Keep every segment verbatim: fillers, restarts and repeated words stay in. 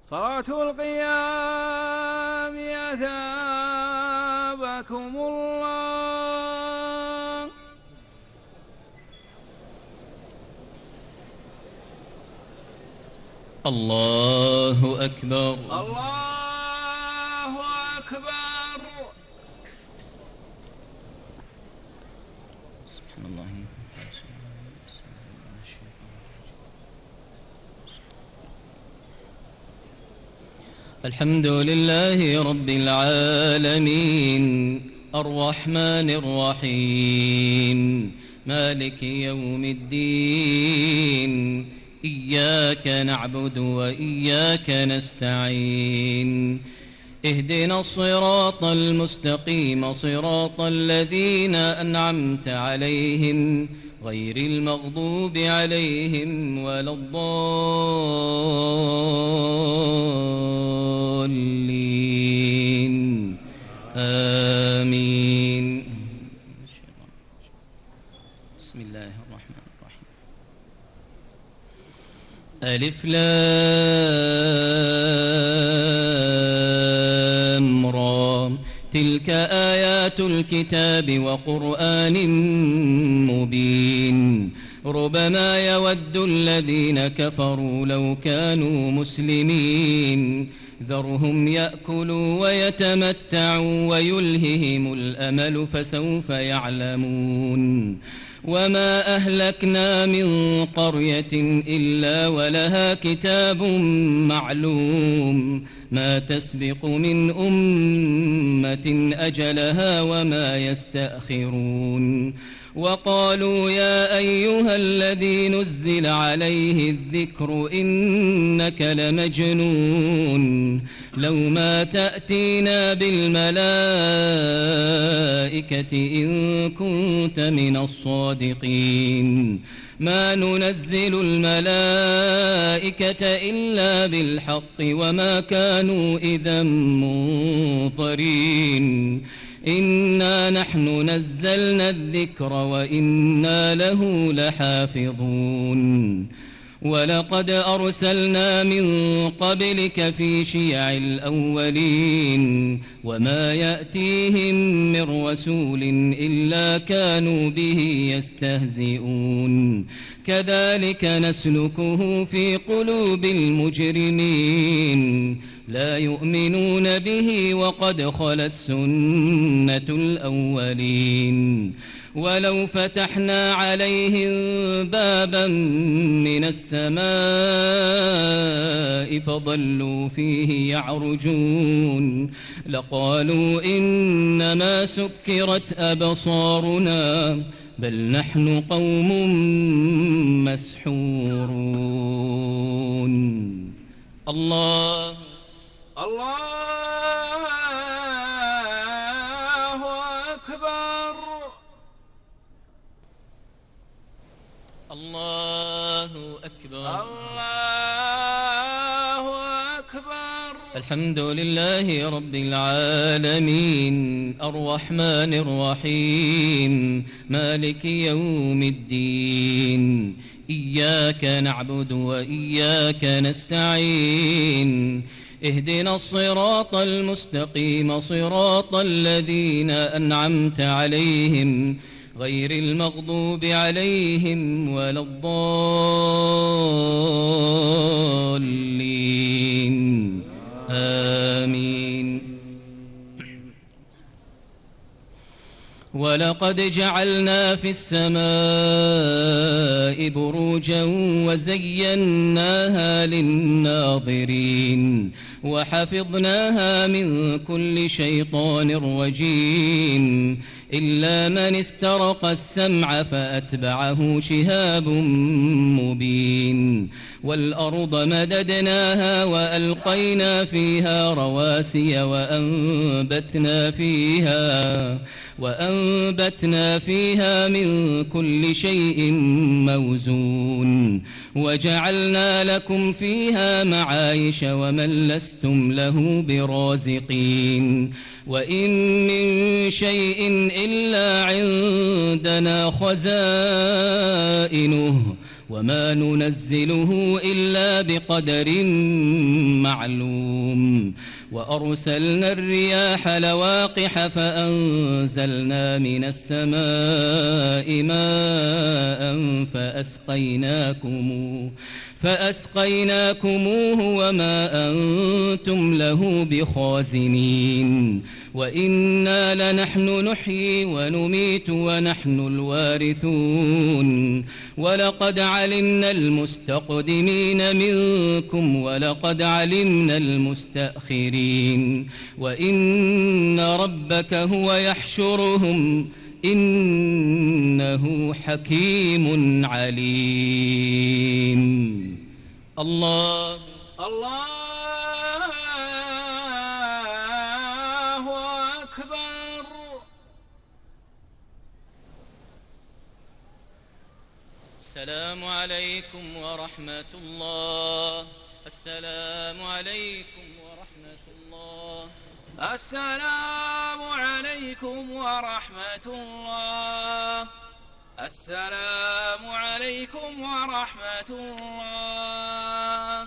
صلاة القيام أثابكم الله. الله أكبر. الله أكبر. سبحان الله. الحمد لله رب العالمين الرحمن الرحيم مالك يوم الدين إياك نعبد وإياك نستعين اهدنا الصراط المستقيم صراط الذين أنعمت عليهم غير المغضوب عليهم ولا الضالين آمين. بسم الله الرحمن الرحيم. ألف لام را تلك آيات الكتاب وقرآن مبين ربما يود الذين كفروا لو كانوا مسلمين ذرهم يأكلوا ويتمتعوا ويلههم الأمل فسوف يعلمون وما أهلكنا من قرية إلا ولها كتاب معلوم ما تسبق من أمة أجلها وما يستأخرون وقالوا يا أيها الذي نزل عليه الذكر إنك لمجنون لو ما تأتينا بالملائكة إن كنت من الصادقين ما ننزل الملائكة إلا بالحق وما كانوا إذا منظرين إنا نحن نزلنا الذكر وإنا له لحافظون ولقد أرسلنا من قبلك في شيع الأولين وما يأتيهم من رسول إلا كانوا به يستهزئون كذلك نسلكه في قلوب المجرمين لا يؤمنون به وقد خلت سنة الأولين ولو فتحنا عليهم بابا من السماء فظلوا فيه يعرجون لقالوا إنما سكرت أبصارنا بل نحن قوم مسحورون. الله الله أكبر. الله أكبر. الله أكبر. الحمد لله رب العالمين الرحمن الرحيم مالك يوم الدين إياك نعبد وإياك نستعين اهدنا الصراط المستقيم صراط الذين أنعمت عليهم غير المغضوب عليهم ولا الضالين آمين. ولقد جعلنا في السماء بروجا وزيناها للناظرين وحفظناها من كل شيطان رجيم إلا من استرق السمع فأتبعه شهاب مبين والأرض مددناها وألقينا فيها رواسي وأنبتنا فيها وأنبتنا فيها من كل شيء موزون وجعلنا لكم فيها معايش ومن لستم له برازقين وإن من شيء إلا عندنا خزائنه وما ننزله إلا بقدر معلوم وأرسلنا الرياح لواقح فأنزلنا من السماء ماء فأسقيناكموه فأسقيناكموه وما أنتم له بخازنين وإنا لنحن نحيي ونميت ونحن الوارثون ولقد علمنا المستقدمين منكم ولقد علمنا المستأخرين وإن ربك هو يحشرهم إنه حكيم عليم. الله الله أكبر. السلام عليكم ورحمة الله. السلام عليكم ورحمة الله. السلام عليكم ورحمة الله. السلام عليكم ورحمة الله.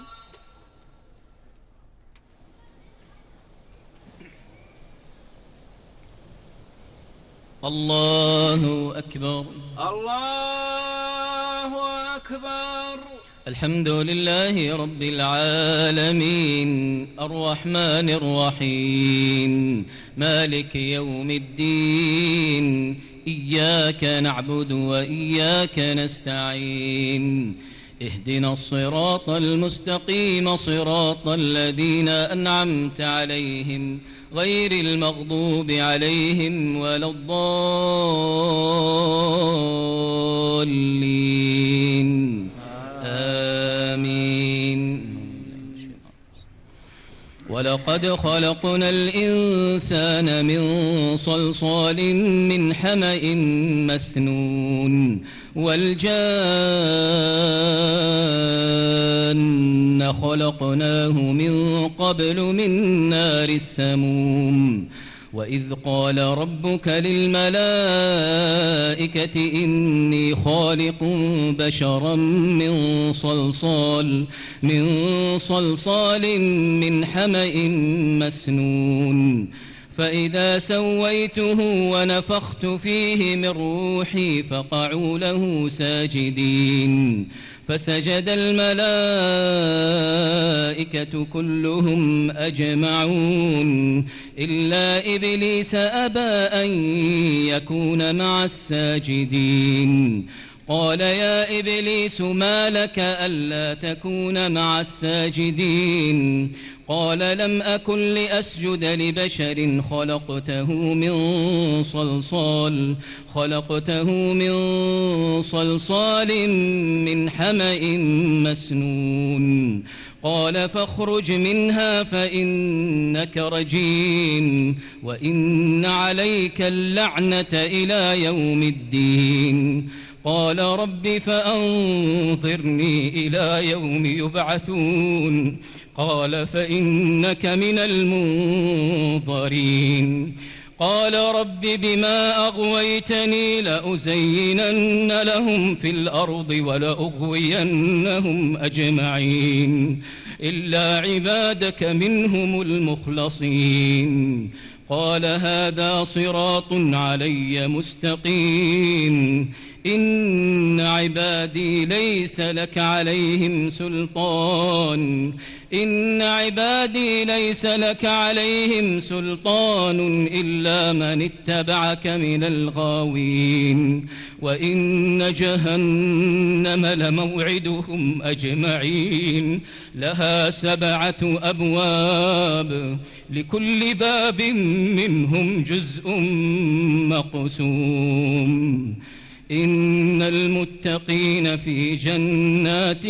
الله أكبر. الله أكبر. الحمد لله رب العالمين الرحمن الرحيم مالك يوم الدين إياك نعبد وإياك نستعين اهدنا الصراط المستقيم صراط الذين أنعمت عليهم غير المغضوب عليهم ولا الضالين آمين. ولقد خلقنا الإنسان من صلصال من حمأ مسنون والجان خلقناه من قبل من نار السموم وإذ قال ربك للملائكة إني خالق بشرا من صلصال من صلصال من حمأ مسنون فإذا سويته ونفخت فيه من روحي فقعوا له ساجدين فسجد الملائكة كلهم أجمعون إلا إبليس أبى أن يكون مع الساجدين قال يا إبليس ما لك ألا تكون مع الساجدين قال لم أكن لأسجد لبشر خلقته من صلصال خلقته من صلصال من حمأ مسنون قال فاخرج منها فإنك رجيم وإن عليك اللعنة إلى يوم الدين قال رب فأنظرني إلى يوم يبعثون قال فإنك من المنظرين قال رب بما أغويتني لأزينن لهم في الأرض ولأغوينهم أجمعين إلا عبادك منهم المخلصين قال هذا صراط علي مستقيم إن عبادي ليس لك عليهم سلطان إن عبادي ليس لك عليهم سلطان إلا من اتبعك من الغاوين وإن جهنم لموعدهم أجمعين لها سبعة أبواب لكل باب منهم جزء مقسوم إن المتقين في جنات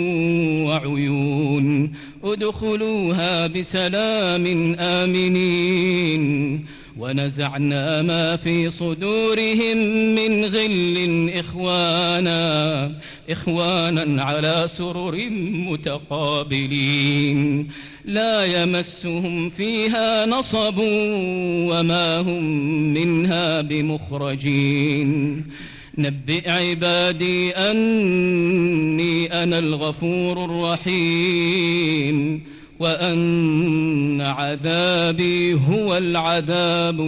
وعيون ادخلوها بسلام آمنين ونزعنا ما في صدورهم من غل إخوانا إخوانا على سرر متقابلين لا يمسهم فيها نصب وما هم منها بمخرجين نبئ عبادي أني أنا الغفور الرحيم وأن عذابي هو العذاب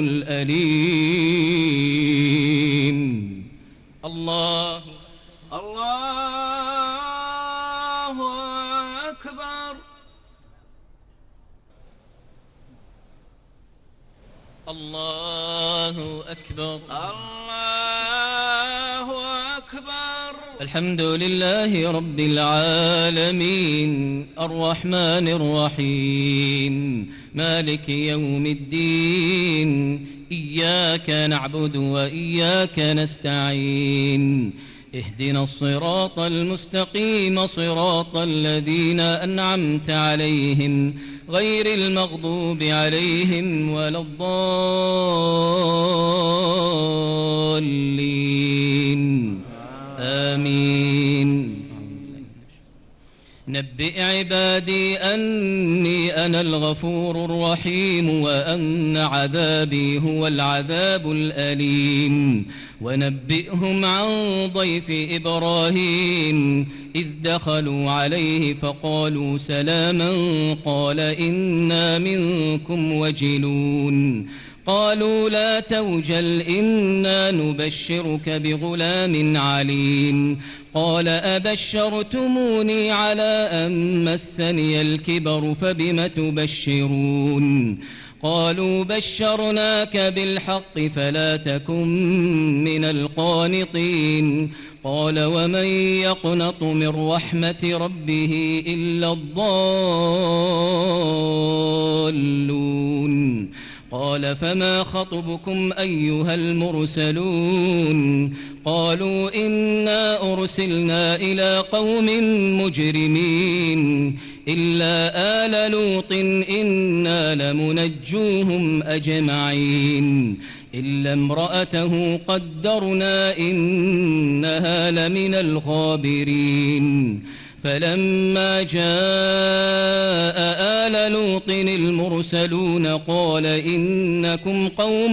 الأليم. الله الله أكبر. الله أكبر. الله أكبر. الحمد لله رب العالمين الرحمن الرحيم مالك يوم الدين إياك نعبد وإياك نستعين اهدنا الصراط المستقيم صراط الذين أنعمت عليهم غير المغضوب عليهم ولا الضالين آمين. نبئ عبادي أني أنا الغفور الرحيم وأن عذابي هو العذاب الأليم. ونبئهم عن ضيف إبراهيم إذ دخلوا عليه فقالوا سلاما قال إنا منكم وجلون قالوا لا توجل إنا نبشرك بغلام عليم قال أبشرتموني على أن مسني الكبر فبم تبشرون قالوا بشرناك بالحق فلا تكن من القانطين قال ومن يقنط من رحمة ربه إلا الضالون قال فما خطبكم أيها المرسلون قالوا إنا أرسلنا إلى قوم مجرمين إلا آل لوط إنا لمنجوهم أجمعين إلا امرأته قدرنا إنها لمن الغابرين فلما جاء آل لوط المرسلون قال إنكم قوم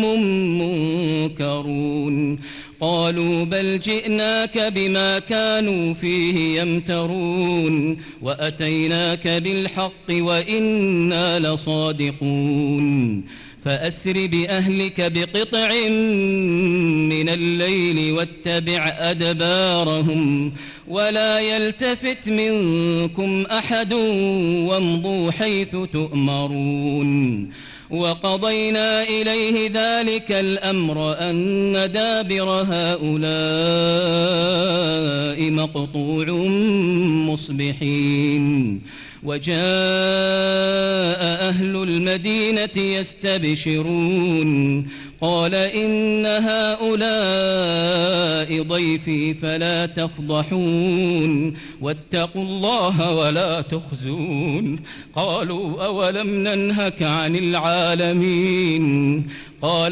منكرون قالوا بل جئناك بما كانوا فيه يمترون وأتيناك بالحق وإنا لصادقون فأسر بأهلك بقطع من الليل واتبع أدبارهم ولا يلتفت منكم أحد وامضوا حيث تؤمرون وقضينا إليه ذلك الأمر أن دابر هؤلاء مقطوع مصبحين وجاء أهل المدينة يستبشرون قال إن هؤلاء ضيفي فلا تفضحون واتقوا الله ولا تخزون قالوا أولم ننهك عن العالمين قال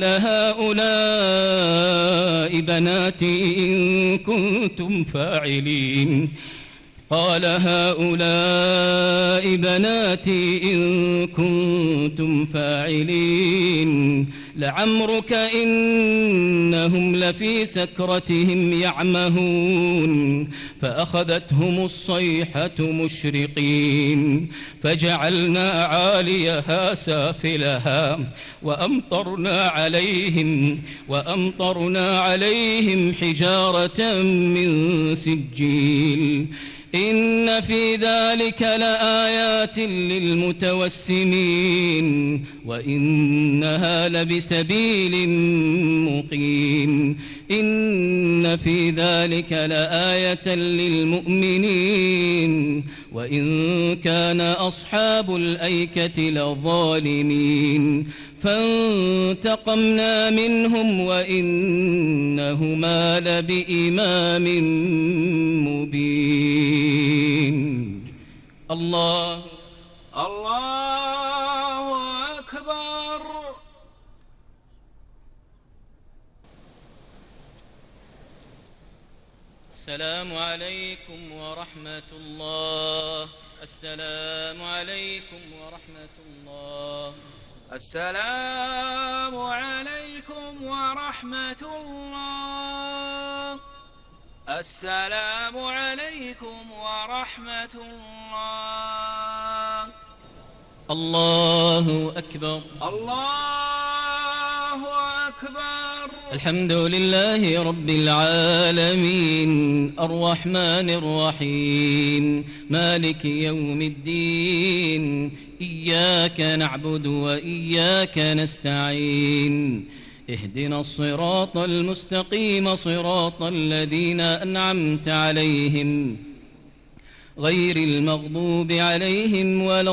هؤلاء بناتي إن كنتم فاعلين قال هؤلاء بناتي إن كنتم فاعلين لعمرك إنهم لفي سكرتهم يعمهون فأخذتهم الصيحة مشرقين فجعلنا عاليها سافلها وأمطرنا عليهم وأمطرنا عليهم حجارة من سجيل إن في ذلك لآيات للمتوسمين وإنها لبسبيل مقيم إن في ذلك لآية للمؤمنين وإن كان أصحاب الأيكة لظالمين فانتقمنا منهم وإنهما لبإمام مبين. الله الله أكبر. السلام عليكم ورحمة الله. السلام عليكم ورحمة الله. السلام عليكم ورحمة الله. السلام عليكم ورحمة الله. الله أكبر. الله أكبر. الحمد لله رب العالمين الرحمن الرحيم مالك يوم الدين إياك نعبد وإياك نستعين اهدنا الصراط المستقيم صراط الذين أنعمت عليهم غير المغضوب عليهم ولا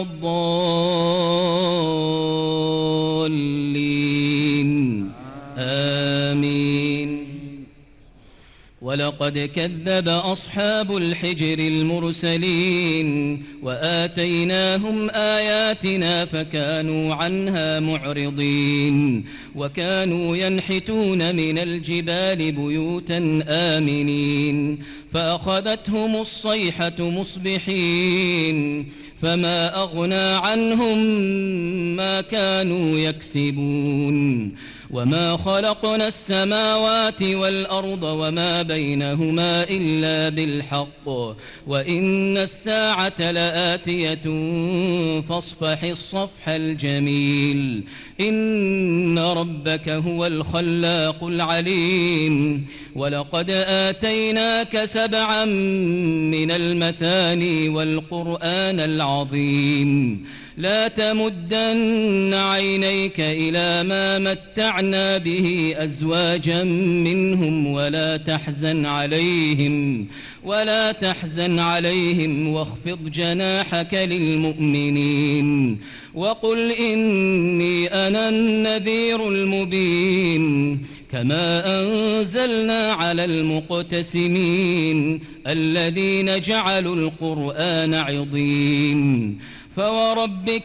الضالين آمين. ولقد كذب أصحاب الحجر المرسلين وآتيناهم آياتنا فكانوا عنها معرضين وكانوا ينحتون من الجبال بيوتا آمنين فأخذتهم الصيحة مصبحين فما أغنى عنهم ما كانوا يكسبون وما خلقنا السماوات والأرض وما بينهما إلا بالحق وإن الساعة لآتية فاصفح الصفح الجميل إن ربك هو الخلاق العليم. ولقد آتيناك سبعا من المثاني والقرآن العظيم لا تمدن عينيك إلى ما متعنا به أزواجا منهم ولا تحزن عليهم ولا تحزن عليهم واخفض جناحك للمؤمنين وقل إني أنا النذير المبين كما أنزلنا على المقتسمين الذين جعلوا القرآن عضين فوربك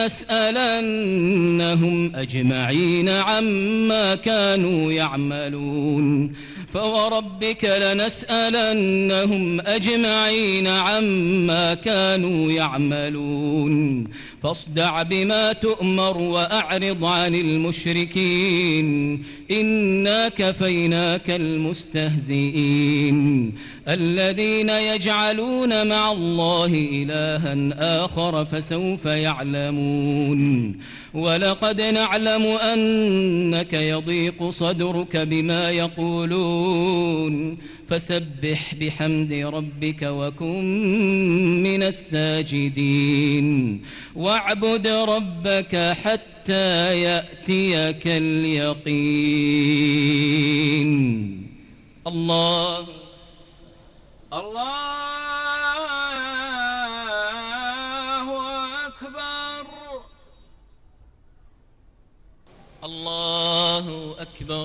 لنسألنهم أجمعين عما كانوا يعملون فوربك لنسألنهم أجمعين عما كانوا يعملون فاصدع بما تؤمر وأعرض عن المشركين إنا كفيناك المستهزئين الذين يجعلون مع الله إلها آخر فسوف يعلمون. ولقد نعلم أنك يضيق صدرك بما يقولون فسبح بحمد ربك وكن من الساجدين واعبد ربك حتى يأتيك اليقين. الله الله أكبر. الله أكبر.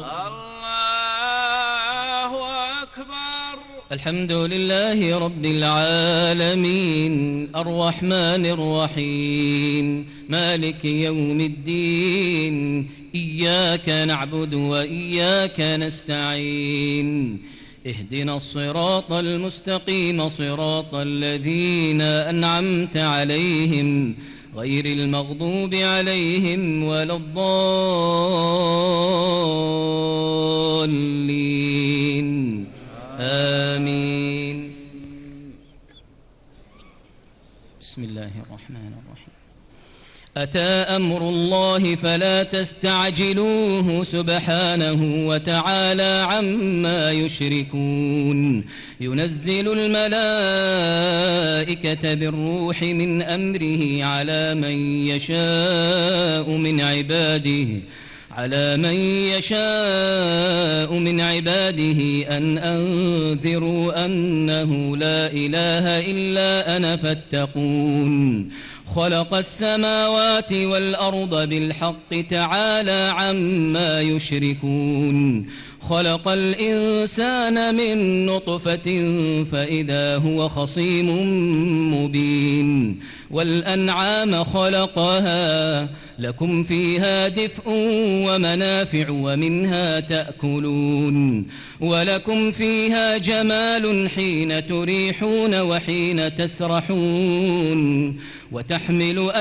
الله أكبر. الحمد لله رب العالمين الرحمن الرحيم مالك يوم الدين إياك نعبد وإياك نستعين اهدنا الصراط المستقيم صراط الذين أنعمت عليهم غير المغضوب عليهم ولا الضالين آمين. بسم الله الرحمن الرحيم. أتى أمر الله فلا تستعجلوه سبحانه وتعالى عما يشركون ينزل الملائكة بالروح من أمره على من يشاء من عباده على من يشاء من عباده أن أنذروا أنه لا إله إلا أنا فاتقون خلق السماوات والأرض بالحق تعالى عما يشركون خلق الإنسان من نطفة فإذا هو خصيم مبين والأنعام خلقها لكم فيها دفء ومنافع ومنها تأكلون ولكم فيها جمال حين تريحون وحين تسرحون وتحمل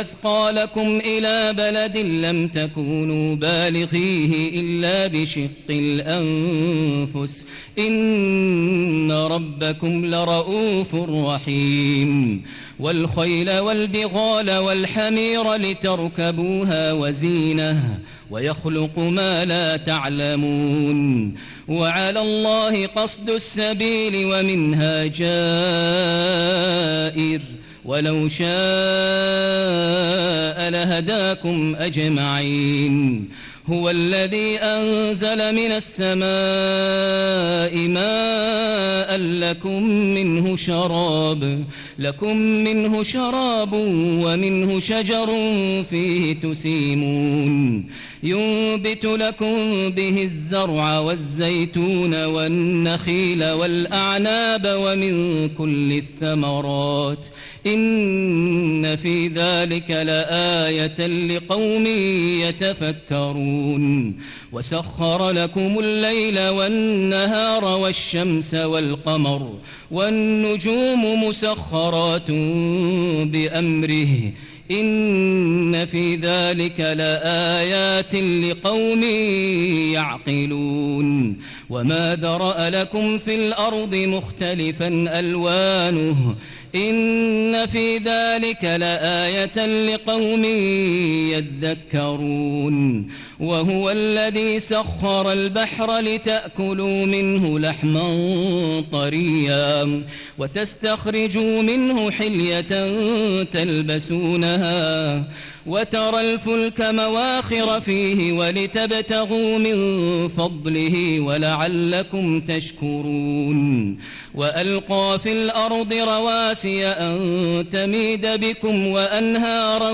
أثقالكم إلى بلد لم تكونوا بالغيه إلا بشق الأنفس الأنفس إن ربكم لرؤوف رحيم والخيل والبغال والحمير لتركبوها وزينة ويخلق ما لا تعلمون وعلى الله قصد السبيل ومنها جائر ولو شاء لهداكم أجمعين هو الذي أنزل من السماء ماء لكم منه شراب لكم منه شراب ومنه شجر فيه تسيمون ينبت لكم به الزرع والزيتون والنخيل والأعناب ومن كل الثمرات إن في ذلك لآية لقوم يتفكرون وسخر لكم الليل والنهار والشمس والقمر والنجوم مسخرات بأمره إن في ذلك لآيات لقوم يعقلون وما ذرأ لكم في الأرض مختلفا ألوانه إن في ذلك لآية لقوم يذكرون وهو الذي سخر البحر لتأكلوا منه لحما طريا وتستخرجوا منه حلية تلبسونها وترى الفلك مواخر فيه ولتبتغوا من فضله ولعلكم تشكرون وألقى في الأرض رواسي أن تميد بكم وأنهارا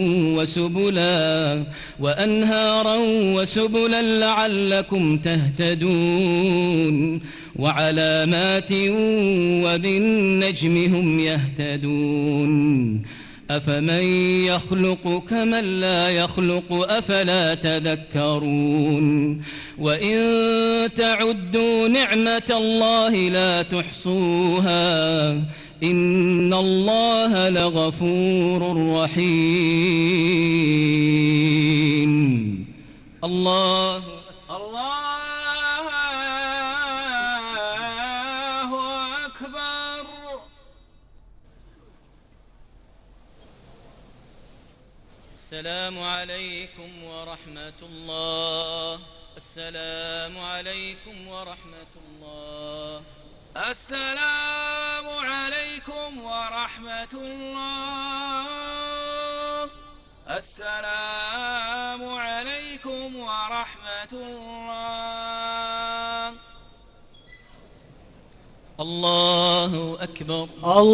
وسبلا وأنهارا وسبلا لعلكم تهتدون وعلامات وبالنجم هم يهتدون أفمن يخلق كمن لا يخلق أفلا تذكرون وإن تعدوا نعمة الله لا تحصوها إن الله لغفور رحيم الله الله أكبر. السلام عليكم ورحمة الله السلام عليكم ورحمة الله السلام عليكم ورحمة الله السلام عليكم ورحمة الله. الله أكبر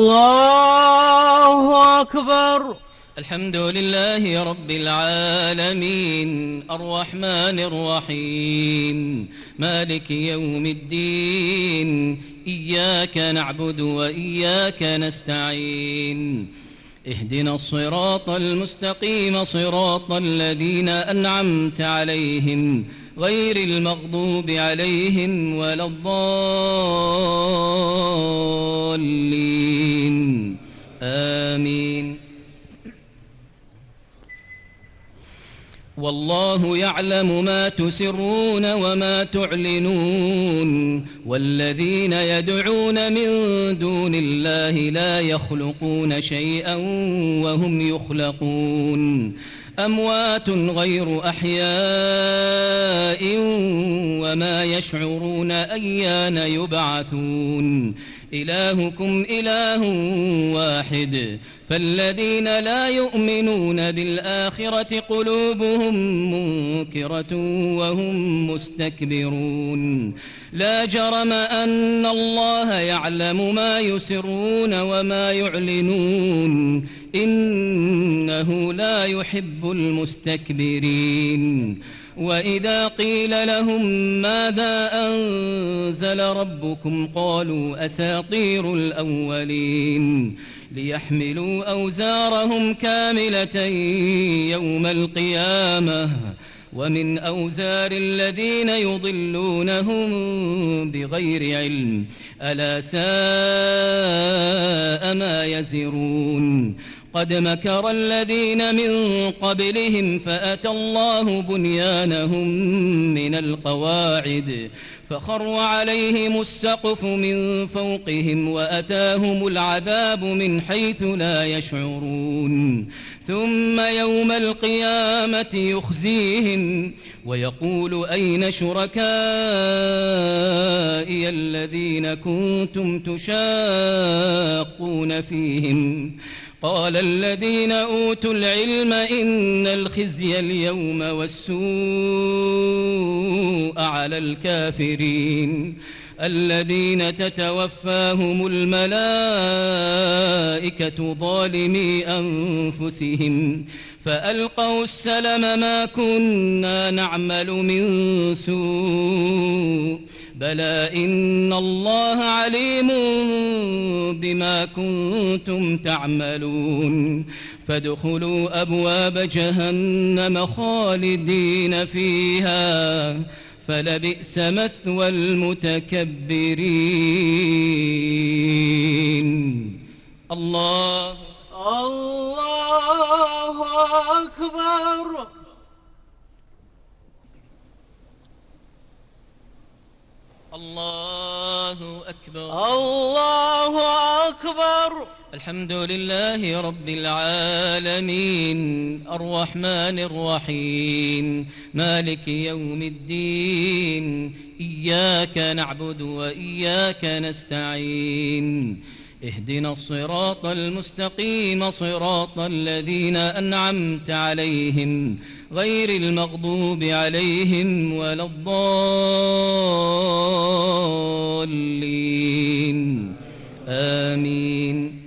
الله أكبر. الحمد لله رب العالمين الرحمن الرحيم مالك يوم الدين إياك نعبد وإياك نستعين اهدنا الصراط المستقيم صراط الذين أنعمت عليهم غير المغضوب عليهم ولا الضالين آمين. والله يعلم ما تسرون وما تعلنون والذين يدعون من دون الله لا يخلقون شيئا وهم يخلقون أموات غير أحياء وما يشعرون أيان يبعثون إلهكم إله واحد فالذين لا يؤمنون بالآخرة قلوبهم منكرة وهم مستكبرون لا جرم أن الله يعلم ما يسرون وما يعلنون إنه لا يحب المستكبرين. وإذا قيل لهم ماذا أنزل ربكم قالوا أساطير الأولين ليحملوا أوزارهم كاملة يوم القيامة ومن أوزار الذين يضلونهم بغير علم ألا ساء ما يزرون. قد مكر الذين من قبلهم فأتى الله بنيانهم من القواعد فخر عليهم السقف من فوقهم وأتاهم العذاب من حيث لا يشعرون ثم يوم القيامة يخزيهم ويقول أين شركائي الذين كنتم تشاقون فيهم قال الذين أوتوا العلم إن الخزي اليوم والسوء على الكافرين الذين تتوفاهم الملائكة ظالمي أنفسهم فألقوا السلم ما كنا نعمل من سوء بلى إن الله عليم بما كنتم تعملون فادخلوا أبواب جهنم خالدين فيها فلبئس مثوى المتكبرين. الله الله أكبر. الله أكبر. الله أكبر. الحمد لله رب العالمين الرحمن الرحيم مالك يوم الدين إياك نعبد وإياك نستعين اهدنا الصراط المستقيم صراط الذين أنعمت عليهم غير المغضوب عليهم ولا الضالين آمين.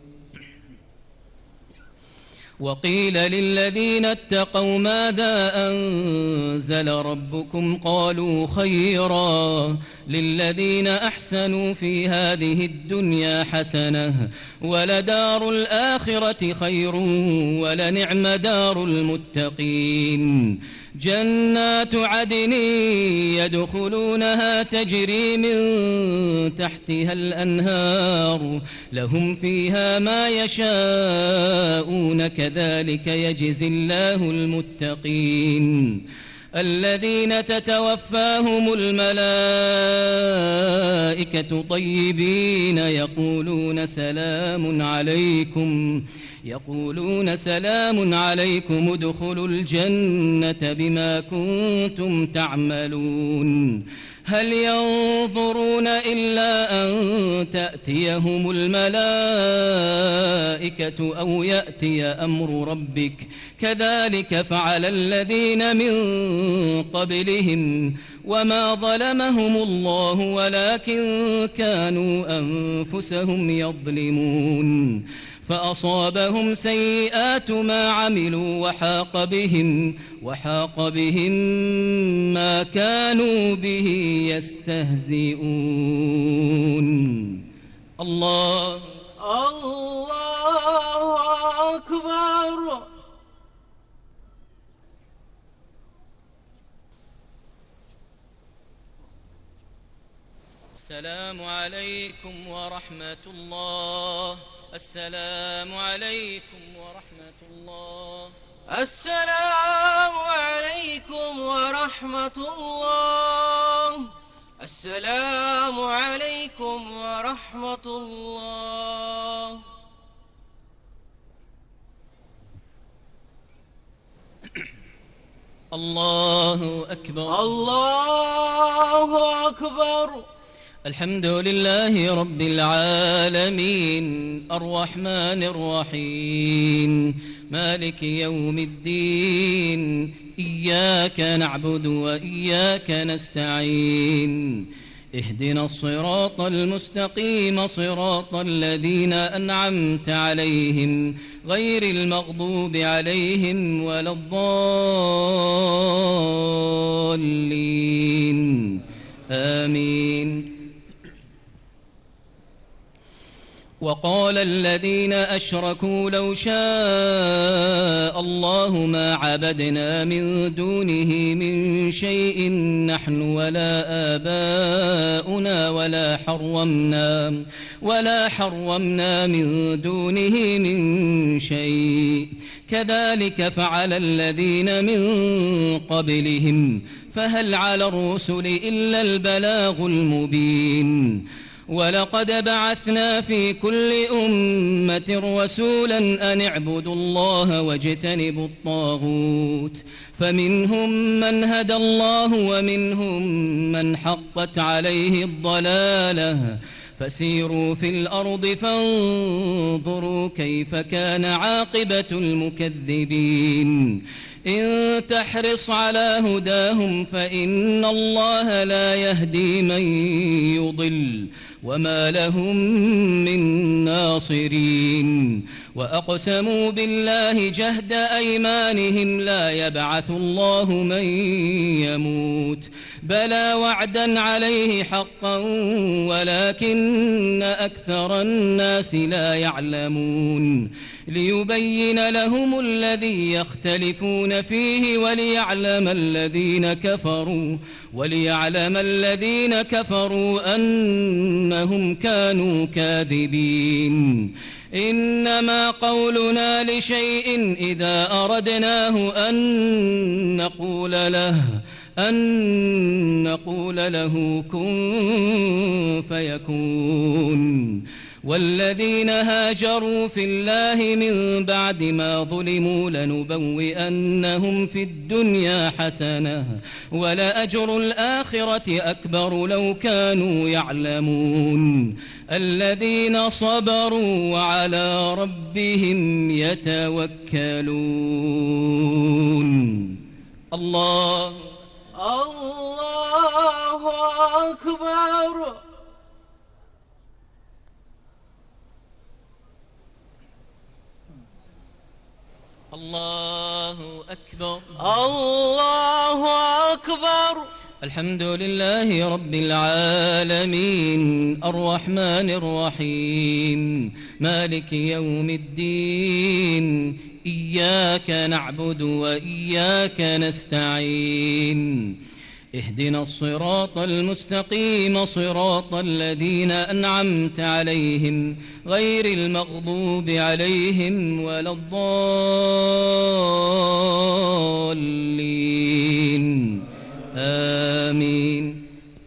وقيل للذين اتقوا ماذا أنزل ربكم قالوا خيرا للذين أحسنوا في هذه الدنيا حسنة ولدار الآخرة خير ولنعم دار المتقين جنات عدن يدخلونها تجري من تحتها الأنهار لهم فيها ما يشاءون كذلك يجزي الله المتقين الذين تتوفاهم الملائكة طيبين يقولون سلام عليكم يقولون سلام عليكم ادخلوا الجنة بما كنتم تعملون هل ينظرون إلا أن تأتيهم الملائكة أو يأتي أمر ربك كذلك فعل الذين من قبلهم وما ظلمهم الله ولكن كانوا أنفسهم يظلمون فأصابهم سيئات ما عملوا وحاق بهم وحاق بهم ما كانوا به يستهزئون. الله الله أكبر. السلام عليكم ورحمة الله. السلام عليكم ورحمة الله. السلام عليكم ورحمة الله. السلام عليكم ورحمة الله. الله أكبر. الله أكبر. الحمد لله رب العالمين الرحمن الرحيم مالك يوم الدين إياك نعبد وإياك نستعين اهدنا الصراط المستقيم صراط الذين أنعمت عليهم غير المغضوب عليهم ولا الضالين آمين. وقال الذين أشركوا لو شاء الله الله ما عبدنا من دونه من شيء نحن ولا آباؤنا ولا حرمنا ولا حرمنا من دونه من شيء كذلك فعل الذين من قبلهم فهل على الرسل إلا البلاغ المبين ولقد بعثنا في كل أمة رسولا أن اعبدوا الله واجتنبوا الطاغوت فمنهم من هدى الله ومنهم من حقت عليه الضلالة فسيروا في الأرض فانظروا كيف كان عاقبة المكذبين إن تحرص على هداهم فإن الله لا يهدي من يضل وما لهم من ناصرين وأقسموا بالله جهد أيمانهم لا يبعث الله من يموت بلى وعدا عليه حقا ولكن أكثر الناس لا يعلمون ليبين لهم الذي يختلفون فيه وليعلم الذين كفروا وليعلم الذين كفروا أنهم كانوا كاذبين إنما قولنا لشيء إذا أردناه أن نقول له أن نقول له كن فيكون والذين هاجروا في الله من بعد ما ظلموا لنبوئنهم في الدنيا حسنة ولأجر الآخرة أكبر لو كانوا يعلمون الذين صبروا وعلى ربهم يتوكلون الله الله أكبر الله أكبر الله أكبر الحمد لله رب العالمين الرحمن الرحيم مالك يوم الدين إياك نعبد وإياك نستعين اهدنا الصراط المستقيم صراط الذين أنعمت عليهم غير المغضوب عليهم ولا الضالين آمين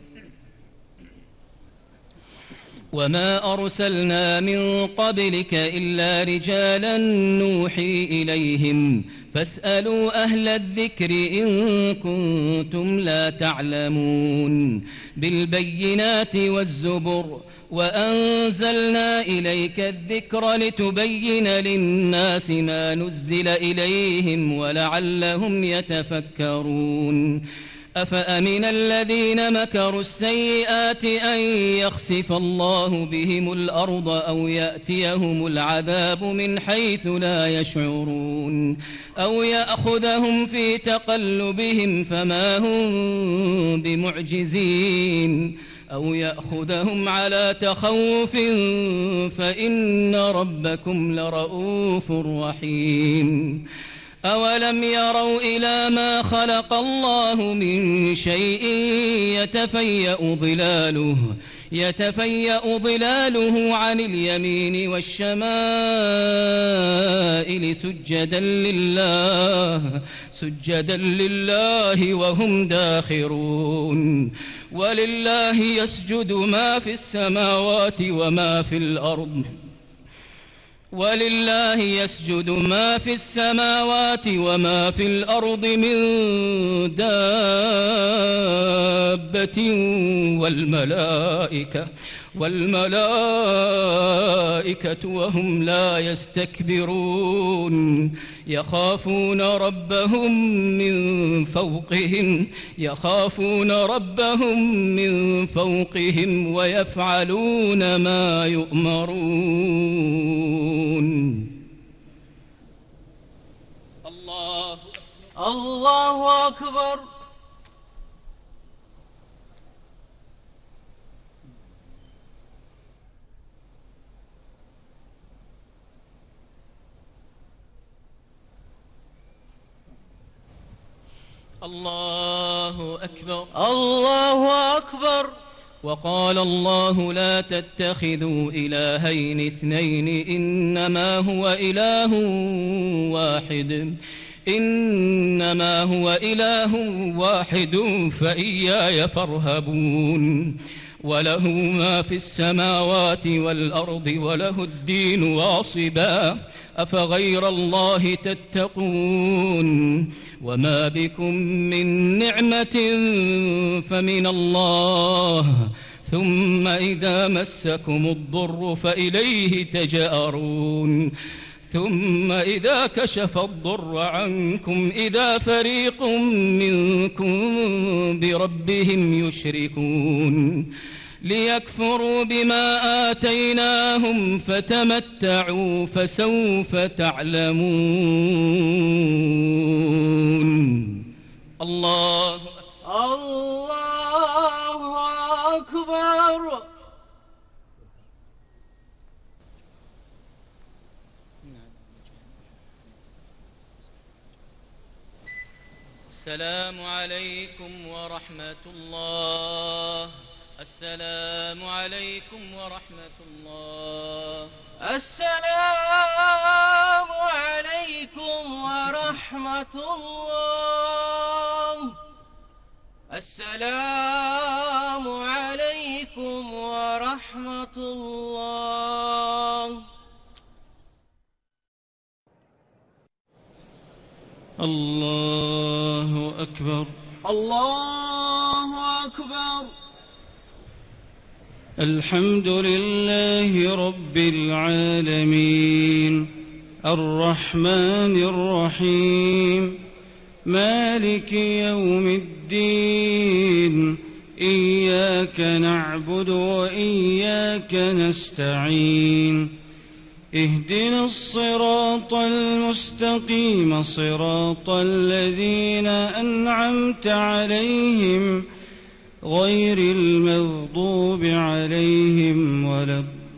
وما أرسلنا من قبلك إلا رجالا نوحي إليهم فاسألوا أهل الذكر إن كنتم لا تعلمون بالبينات والزبر وأنزلنا إليك الذكر لتبين للناس ما نزل إليهم ولعلهم يتفكرون أفأمن الذين مكروا السيئات أن يخسف الله بهم الأرض أو يأتيهم العذاب من حيث لا يشعرون أو يأخذهم في تقلبهم فما هم بمعجزين أو يأخذهم على تخوف فإن ربكم لرؤوف رحيم أولم يروا إلى ما خلق الله من شيء يتفيأ ظلاله يتفيأ ظلاله عن اليمين والشمائل سجدا لله سجدا لله وهم داخرون ولله يسجد ما في السماوات وما في الأرض ولله يسجد ما في السماوات وما في الأرض من دابة والملائكة والملائكة وهم لا يستكبرون يخافون ربهم من فوقهم يخافون ربهم من فوقهم ويفعلون ما يؤمرون الله الله أكبر الله أكبر. الله أكبر. وقال الله لا تتخذوا إلهين اثنين إنما هو إله واحد إنما هو إله واحد فإياي فارهبون. وله ما في السماوات والأرض وله الدين واصبا أفغير الله تتقون. وما بكم من نعمة فمن الله ثم إذا مسكم الضر فإليه تجأرون. ثم إذا كشف الضر عنكم إذا فريق منكم بربهم يشركون. ليكفروا بما آتيناهم فتمتعوا فسوف تعلمون. الله الله أكبر. السلام عليكم ورحمة الله. السلام عليكم ورحمة الله. السلام عليكم ورحمة الله. السلام عليكم ورحمة الله. الله أكبر. الله أكبر. الحمد لله رب العالمين الرحمن الرحيم مالك يوم الدين إياك نعبد وإياك نستعين اهدنا الصراط المستقيم صراط الذين أنعمت عليهم غير المغضوب عليهم ولا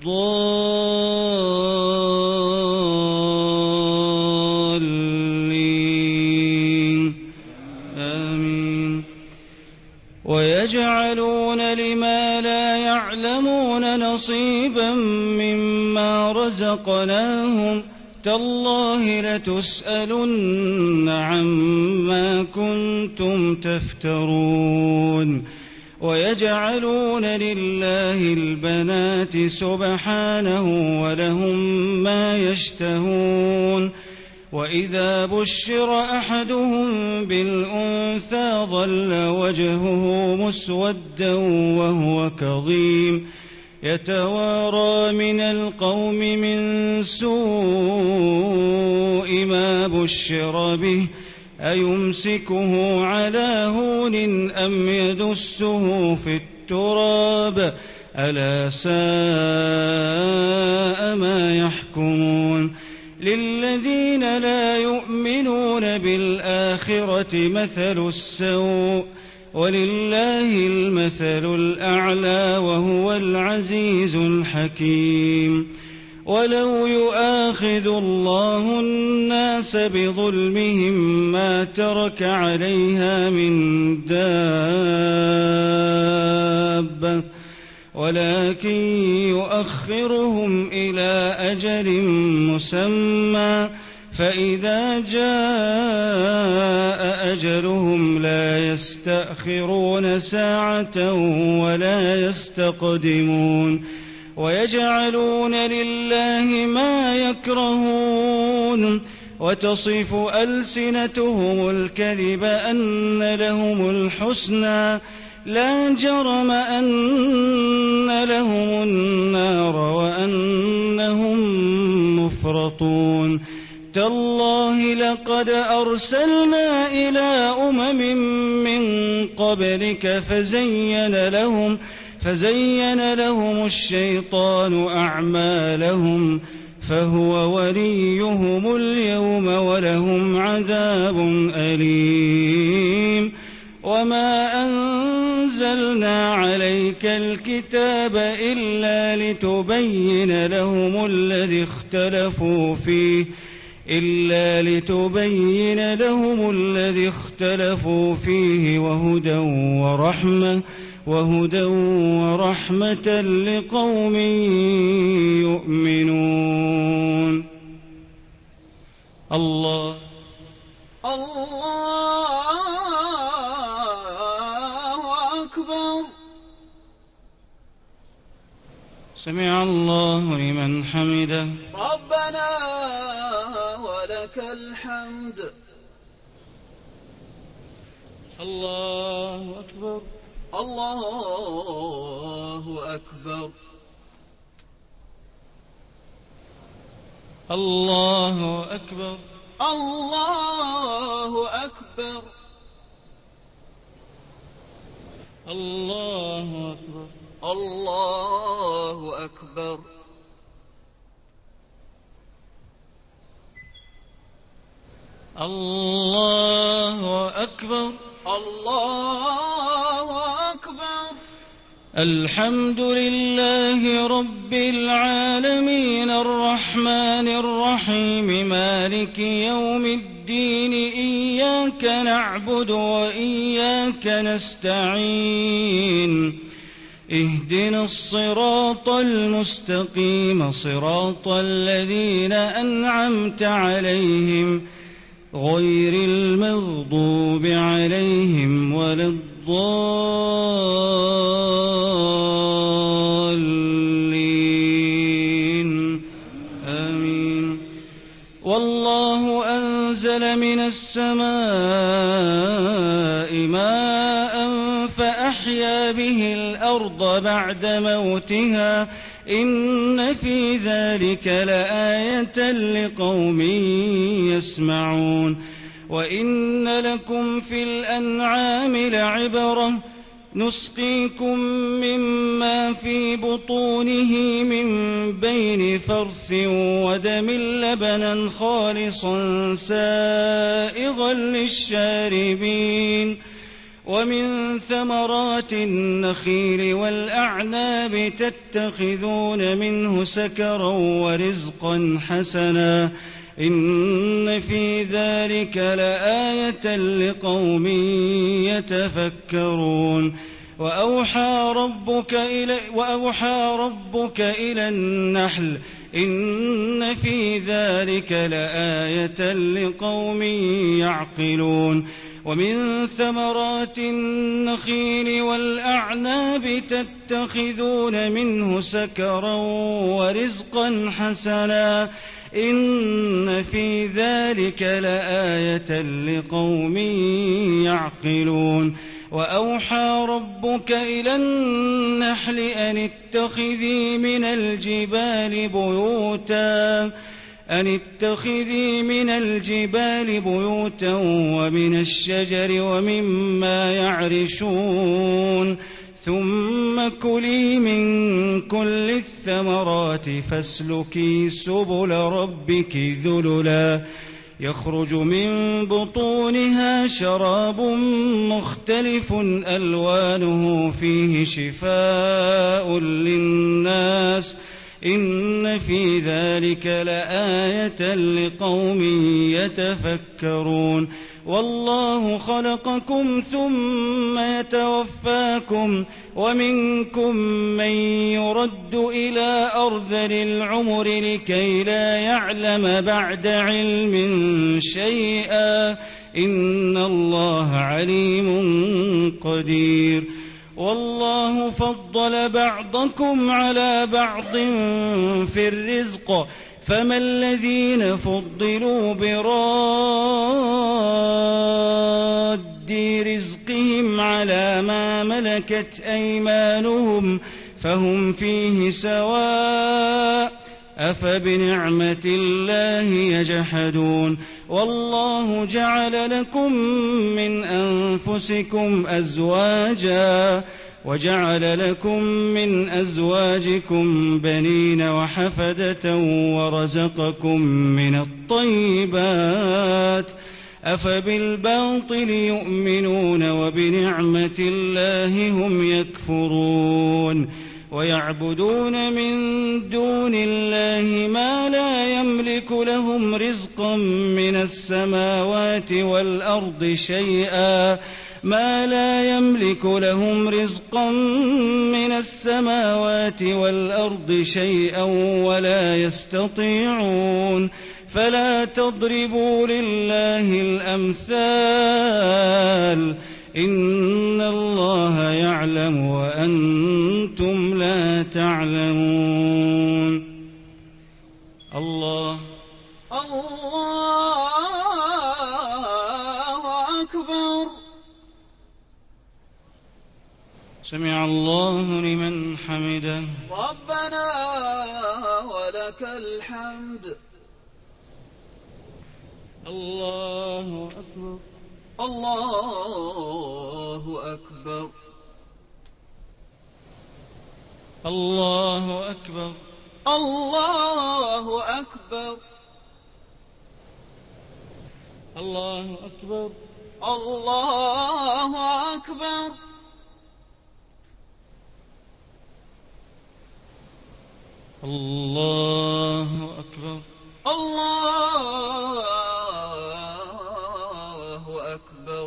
الضالين آمين. ويجعلون لما لا يعلمون نصيبا مما رزقناهم تالله لتسألن عما كنتم تفترون. ويجعلون لله البنات سبحانه ولهم ما يشتهون. وإذا بشر أحدهم بالأنثى ظل وجهه مسودا وهو كظيم يتوارى من القوم من سوء ما بشر به أيمسكه على هون أم يدسه في التراب ألا ساء ما يحكمون. للذين لا يؤمنون بالآخرة مثل السوء ولله المثل الأعلى وهو العزيز الحكيم. ولو يؤاخذ الله الناس بظلمهم ما ترك عليها من دابة ولكن يؤخرهم إلى أجل مسمى فإذا جاء أجلهم لا يستأخرون ساعة ولا يستقدمون. ويجعلون لله ما يكرهون وتصف ألسنتهم الكذب أن لهم الحسنى لا جرم أن لهم النار وأنهم مفرطون. تالله لقد أرسلنا إلى أمم من قبلك فزين لهم فزين لهم الشيطان أعمالهم فهو وليهم اليوم ولهم عذاب أليم. وما أنزلنا عليك الكتاب إلا لتبين لهم الذي اختلفوا فيه إلا لتبين لهم الذي اختلفوا فيه وهدى ورحمة وهدى ورحمة لقوم يؤمنون. الله الله أكبر. سمع الله لمن حمده. ربنا ولك الحمد. الله أكبر. الله أكبر. الله أكبر. الله أكبر. الله أكبر. الله أكبر. الله أكبر. الله أكبر. الحمد لله رب العالمين الرحمن الرحيم مالك يوم الدين إياك نعبد وإياك نستعين اهدنا الصراط المستقيم صراط الذين أنعمت عليهم غير المغضوب عليهم ولا الضالين آمين. والله أنزل من السماء ماء فأحيا به الأرض بعد موتها إن في ذلك لآية لقوم يسمعون. وإن لكم في الأنعام لعبرة نسقيكم مما في بطونه من بين فرث ودم لبنا خالصا سائغا للشاربين ومن ثمرات النخيل والأعناب تتخذون منه سكرا ورزقا حسنا إن في ذلك لآية لقوم يتفكرون. وأوحى ربك إلى, وأوحى ربك إلى النحل إن في ذلك لآية لقوم يعقلون. ومن ثمرات النخيل والأعناب تتخذون منه سكرا ورزقا حسنا إن في ذلك لآية لقوم يعقلون. وأوحى ربك إلى النحل أن اتخذي من الجبال بيوتا أن اتخذي من الجبال بيوتا ومن الشجر ومما يعرشون ثم كلي من كل الثمرات فاسلكي سبل ربك ذللا يخرج من بطونها شراب مختلف ألوانه فيه شفاء للناس إن في ذلك لآية لقوم يتفكرون. والله خلقكم ثم يتوفاكم ومنكم من يرد إلى أرذل العمر لكي لا يعلم بعد علم شيئا إن الله عليم قدير. والله فضل بعضكم على بعض في الرزق فما الذين فضلوا براد رزقهم على ما ملكت أيمانهم فهم فيه سواء أفبنعمة الله يجحدون. والله جعل لكم من أنفسكم أزواجا وجعل لكم من أزواجكم بنين وحفدة ورزقكم من الطيبات أفبالباطل يؤمنون وبنعمة الله هم يكفرون. ويعبدون من دون الله ما لا يملك لهم رزقا من السماوات والأرض شيئا ما لا يملك لهم رزقا من السماوات والأرض شيئا ولا يستطيعون فلا تضربوا لله الأمثال إن الله يعلم وأنتم لا تعلمون. الله الله أكبر. سمع الله لمن حمده. ربنا ولك الحمد. الله أكبر. الله أكبر. الله أكبر. الله أكبر. الله أكبر. الله أكبر. الله أكبر. الله أكبر.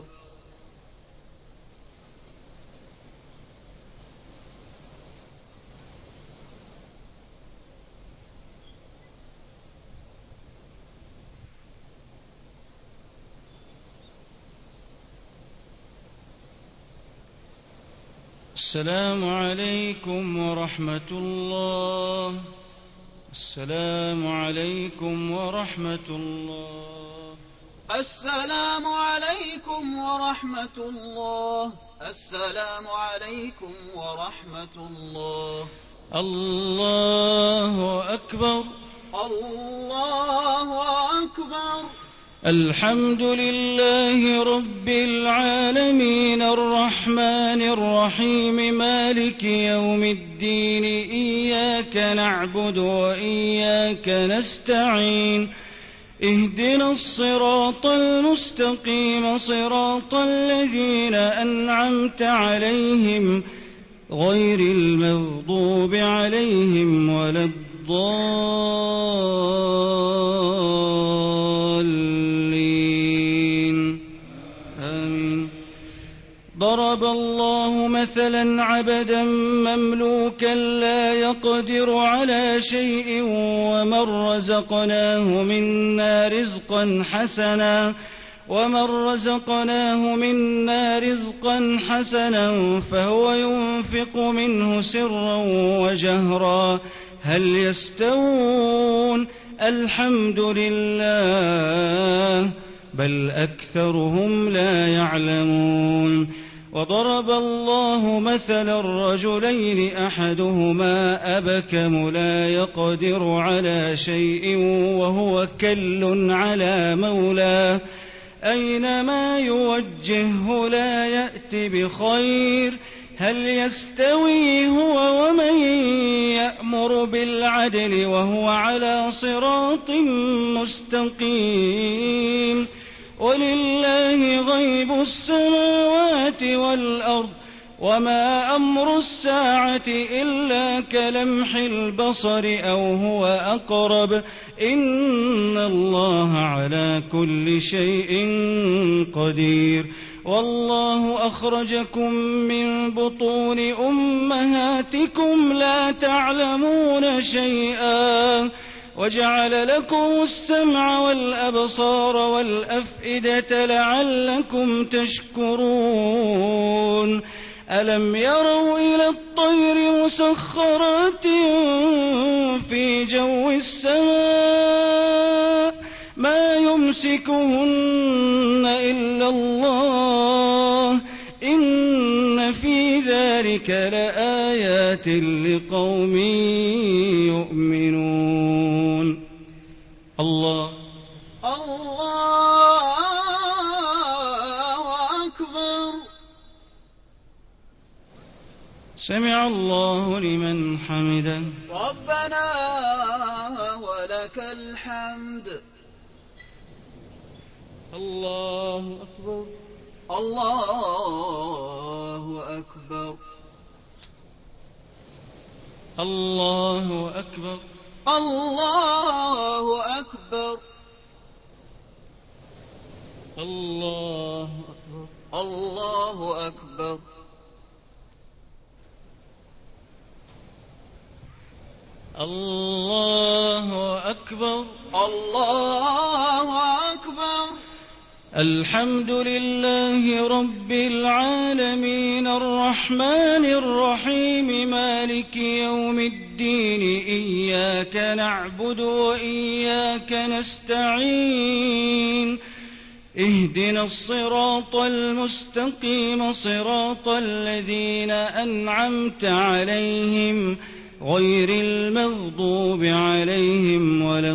السلام عليكم ورحمة الله. السلام عليكم ورحمة الله. السلام عليكم ورحمة الله. السلام عليكم ورحمة الله. الله أكبر. الله أكبر. الحمد لله رب العالمين الرحمن الرحيم مالك يوم الدين إياك نعبد وإياك نستعين اهدنا الصراط المستقيم صراط الذين أنعمت عليهم غير المغضوب عليهم ولا الضالين آمين. ضرب الله مثلا عبدا مملوكا لا يقدر على شيء ومن رزقناه منا رزقا حسنا ومن رزقناه منا رزقا حسنا فهو ينفق منه سرا وجهرا هل يستوون الحمد لله بل أكثرهم لا يعلمون. وضرب الله مثلا الرجلين أحدهما أبكم لا يقدر على شيء وهو كل على مولاه أينما يوجهه لا يأتي بخير هل يستوي هو ومن يأمر بالعدل وهو على صراط مستقيم. ولله غيب السماوات والأرض وما أمر الساعة إلا كلمح البصر أو هو أقرب إن الله على كل شيء قدير. والله أخرجكم من بطون أمهاتكم لا تعلمون شيئا وجعل لكم السمع والأبصار والأفئدة لعلكم تشكرون. ألم يروا إلى الطير مسخرات في جو السماء ما يمسكهن إلا الله إن في ذلك لآيات لقوم يؤمنون. الله الله أكبر. سمع الله لمن حمده. ربنا ولك الحمد. الله أكبر. الله أكبر. الله أكبر. الله أكبر. الله أكبر. الله أكبر. الله أكبر. الله أكبر. الحمد لله رب العالمين الرحمن الرحيم مالك يوم الدين إياك نعبد وإياك نستعين اهدنا الصراط المستقيم صراط الذين أنعمت عليهم غير المغضوب عليهم ولا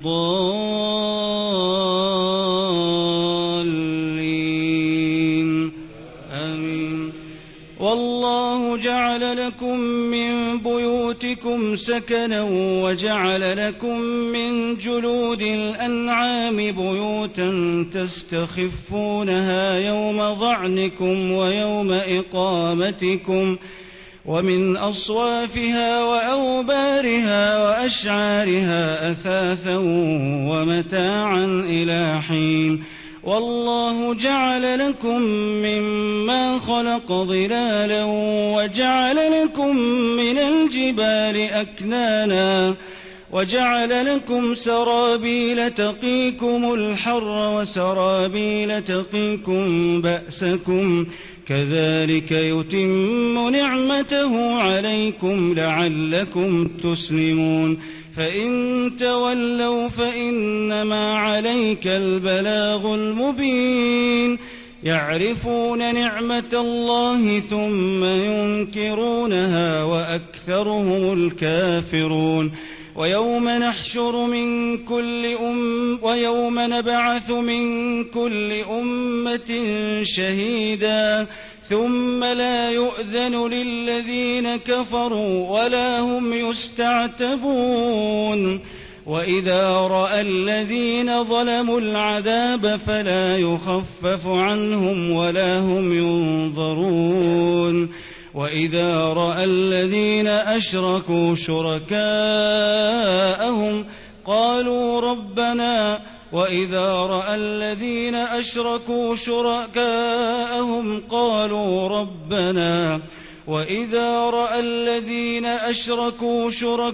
الضالين آمين. والله جعل لكم من بيوتكم سكنا وجعل لكم من جلود الأنعام بيوتا تستخفونها يوم ظعنكم ويوم إقامتكم ومن أصوافها وأوبارها وأشعارها أثاثا ومتاعا إلى حين. والله جعل لكم مما خلق ظلالا وجعل لكم من الجبال أكنانا وجعل لكم سرابيل تقيكم الحر وسرابيل تقيكم بأسكم كذلك يتم نعمته عليكم لعلكم تسلمون. فإن تولوا فإنما عليك البلاغ المبين. يعرفون نعمة الله ثم ينكرونها وأكثرهم الكافرون. ويوم نحشر من كل أم ويوم نبعث من كل أمة شهيدا ثم لا يؤذن للذين كفروا ولا هم يستعتبون. وإذا رأى الذين ظلموا العذاب فلا يخفف عنهم ولا هم ينظرون. وإذا رأى الذين أشركوا شركاءهم قالوا ربنا وإذا رأى الذين أشركوا شركاءهم قالوا ربنا وإذا رأى الذين أشركوا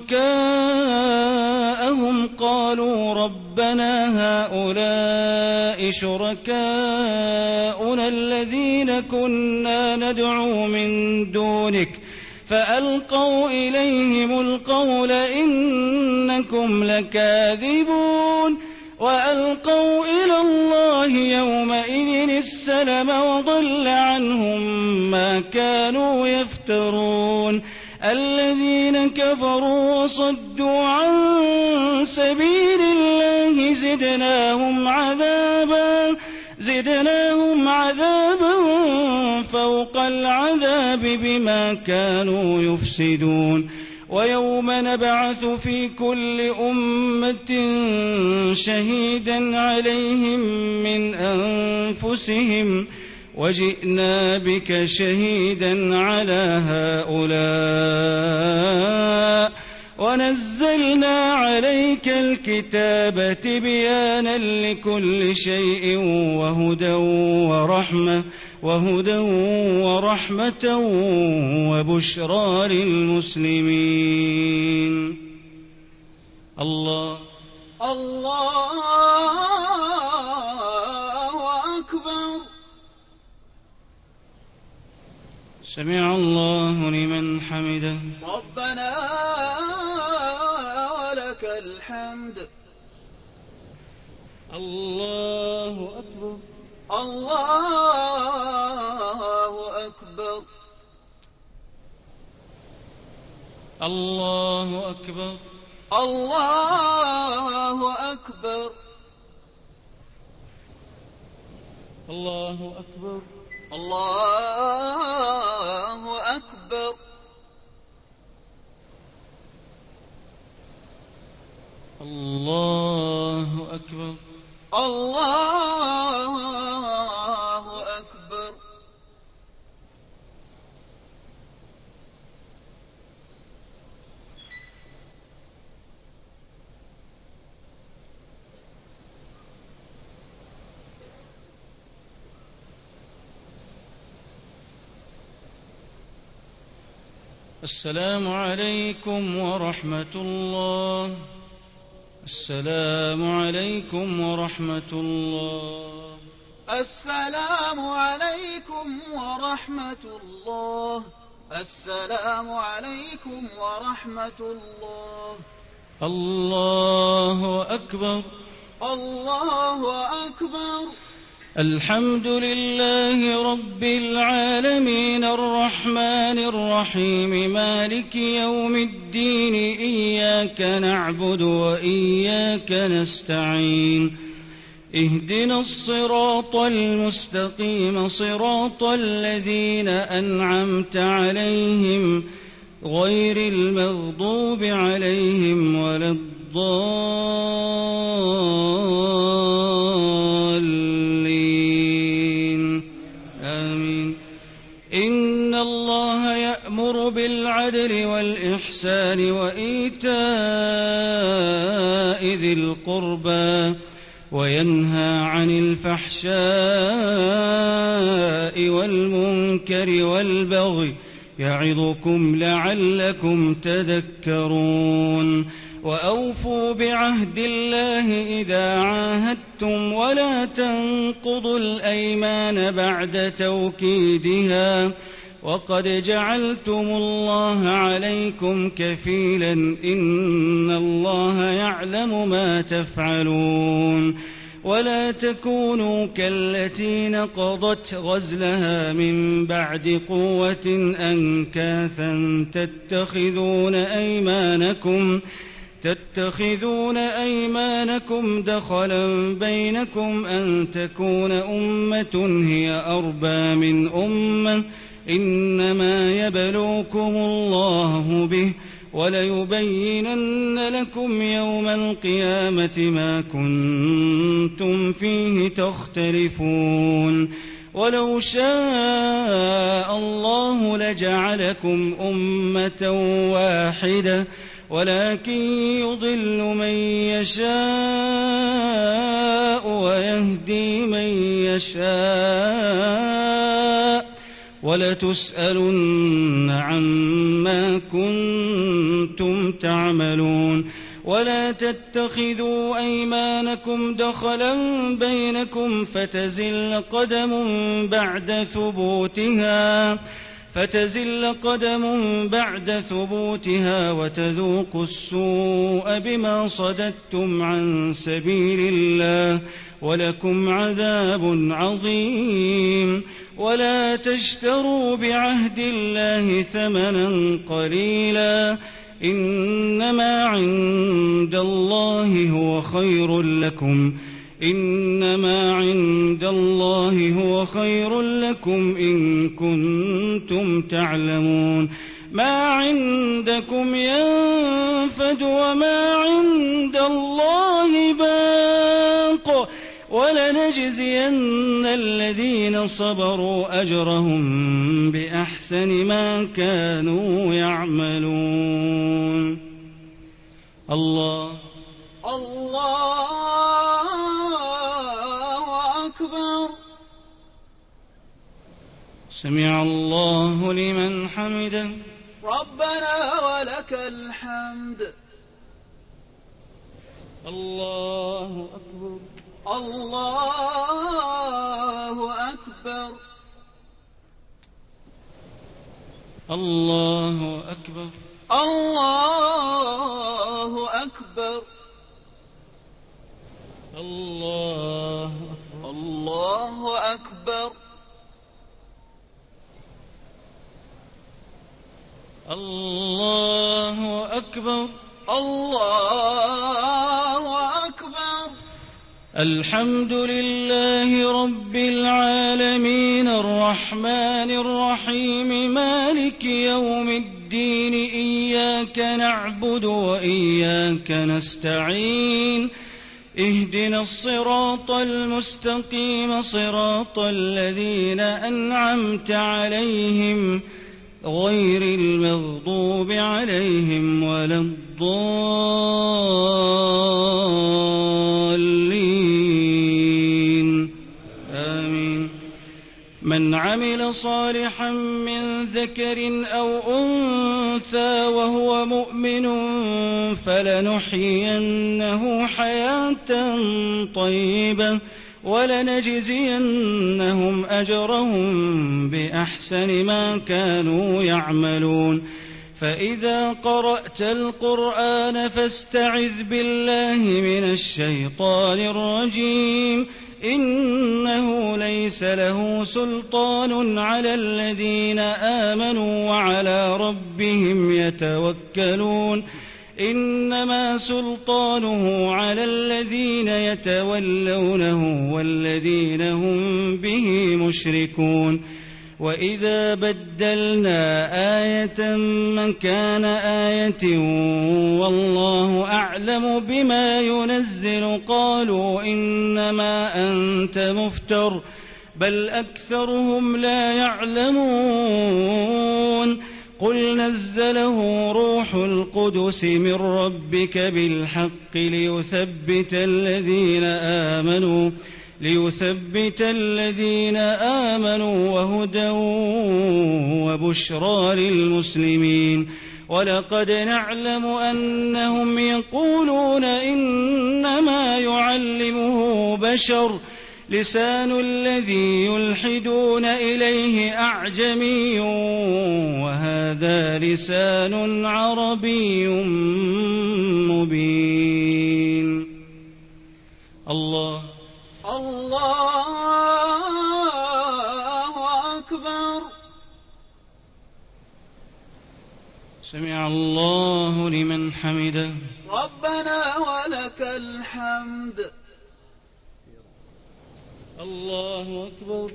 شركاءهم قالوا ربنا هؤلاء شركاؤنا الذين كنا ندعو من دونك فألقوا إليهم القول إنكم لكاذبون. وألقوا إلى الله يومئذ السلم وضل عنهم ما كانوا يفترون. الذين كفروا وصدوا عن سبيل الله زدناهم عذابا زدناهم عذابا فوق العذاب بما كانوا يفسدون. ويوم نبعث في كل أمة شهيدا عليهم من أنفسهم وجئنا بك شهيدا على هؤلاء ونزلنا عليك الكتاب تبيانا لكل شيء وهدى ورحمة وهدى ورحمة وبشرى للمسلمين. الله الله أكبر. سمع الله لمن حمده. ربنا ولك الحمد. الله أكبر. الله أكبر. الله أكبر. الله أكبر. الله أكبر. الله أكبر. الله أكبر. الله أكبر. السلام عليكم ورحمة الله. السلام عليكم ورحمة الله. السلام عليكم ورحمة الله. السلام عليكم ورحمة الله. الله أكبر. الله أكبر. الحمد لله رب العالمين الرحمن الرحيم مالك يوم الدين إياك نعبد وإياك نستعين اهدنا الصراط المستقيم صراط الذين أنعمت عليهم غير المغضوب عليهم ولا الضالين آمين. إن الله يأمر بالعدل والإحسان وإيتاء ذي القربى وينهى عن الفحشاء والمنكر والبغي يعظكم لعلكم تذكرون. وأوفوا بعهد الله إذا عاهدتم ولا تنقضوا الأيمان بعد توكيدها وقد جعلتم الله عليكم كفيلا إن الله يعلم ما تفعلون. ولا تكونوا كالتي نقضت غزلها من بعد قوة أنكاثا تتخذون أيمانكم تتخذون أيمانكم دخلا بينكم أن تكون أمة هي أربى من أمة إنما يبلوكم الله به وليبينن لكم يوم القيامة ما كنتم فيه تختلفون. ولو شاء الله لجعلكم أمة واحدة ولكن يضل من يشاء ويهدي من يشاء ولتسألن عما كنتم تعملون. ولا تتخذوا أيمانكم دخلا بينكم فتزل قدم بعد ثبوتها فتزل قدم بعد ثبوتها وتذوقوا السوء بما صددتم عن سبيل الله ولكم عذاب عظيم. ولا تشتروا بعهد الله ثمنا قليلا إنما عند الله هو خير لكم إنما عند الله هو خير لكم إن كنتم تعلمون. ما عندكم ينفد وما عند الله باق ولنجزين الذين صبروا أجرهم بأحسن ما كانوا يعملون. الله الله أكبر. سمع الله لمن حمده. ربنا ولك الحمد. الله أكبر. الله أكبر. الله أكبر. الله أكبر. الله أكبر. الله أكبر. الله أكبر. الله أكبر. الحمد لله رب العالمين الرحمن الرحيم مالك يوم الدين إياك نعبد وإياك نستعين اهدنا الصراط المستقيم صراط الذين أنعمت عليهم غير المغضوب عليهم ولا الضالين آمين. من عمل صالحا من ذكر أو أنثى وهو مؤمن فلنحيينه حياة طيبة ولنجزينهم أجرهم بأحسن ما كانوا يعملون فإذا قرأت القرآن فاستعذ بالله من الشيطان الرجيم إنه ليس له سلطان على الذين آمنوا وعلى ربهم يتوكلون إنما سلطانه على الذين يتولونه والذين هم به مشركون وإذا بدلنا آية مكان آية والله أعلم بما ينزل قالوا إنما أنت مفتر بل أكثرهم لا يعلمون قل نزله روح القدس من ربك بالحق ليثبت الذين آمنوا ليثبت الذين آمنوا وهدى وبشرى للمسلمين ولقد نعلم أنهم يقولون إنما يعلمه بشر لسان الذي يلحدون إليه أعجمي وهذا لسان عربي مبين. الله الله أكبر. سمع الله لمن حمده. ربنا ولك الحمد. الله أكبر.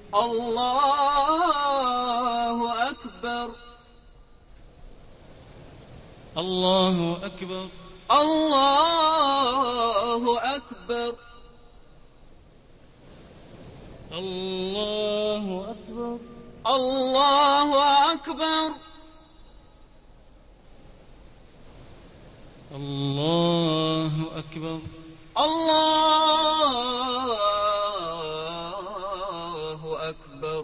الله أكبر. الله أكبر. الله أكبر. الله أكبر. الله أكبر. الله أكبر. الله أكبر.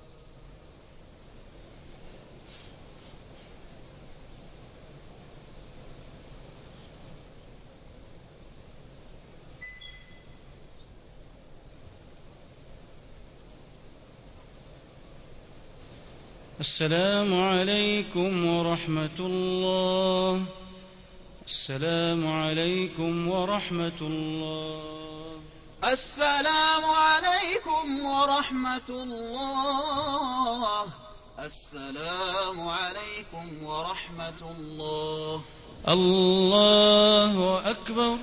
السلام عليكم ورحمة الله. السلام عليكم ورحمة الله. السلام عليكم ورحمة الله. السلام عليكم ورحمة الله. الله أكبر.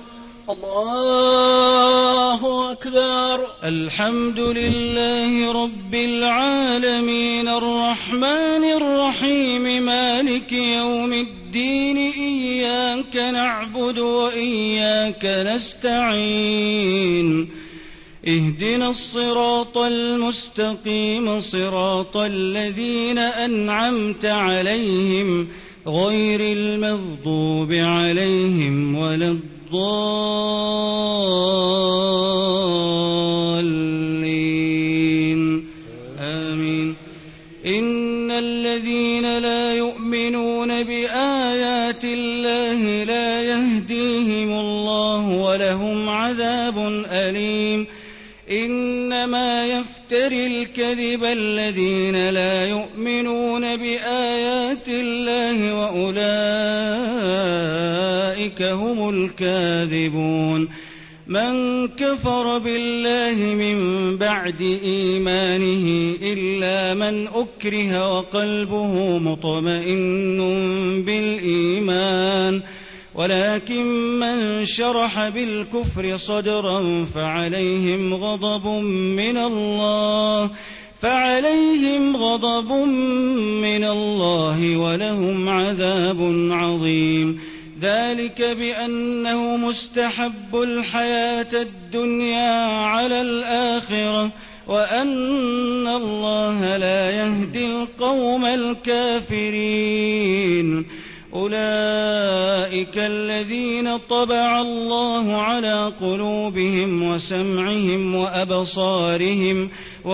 الله أكبر. الحمد لله رب العالمين الرحمن الرحيم مالك يوم الدين إياك نعبد وإياك نستعين اهدنا الصراط المستقيم صراط الذين أنعمت عليهم غير المغضوب عليهم ولا الضالين آمين. إن الذين لا يؤمنون بآيات الله لا يهديهم الله ولهم عذاب أليم. إنما يفتري الكذب الذين لا يؤمنون بآيات الله وأولئك هم الكاذبون. من كفر بالله من بعد إيمانه إلا من أكره وقلبه مطمئن بالإيمان ولكن من شرح بالكفر صدرا فعليهم غضب من الله فعليهم غضب من الله ولهم عذاب عظيم. ذلك بأنه مستحب الحياة الدنيا على الآخرة وأن الله لا يهدي القوم الكافرين. أولئك الذين طبع الله على قلوبهم وسمعهم وأبصارهم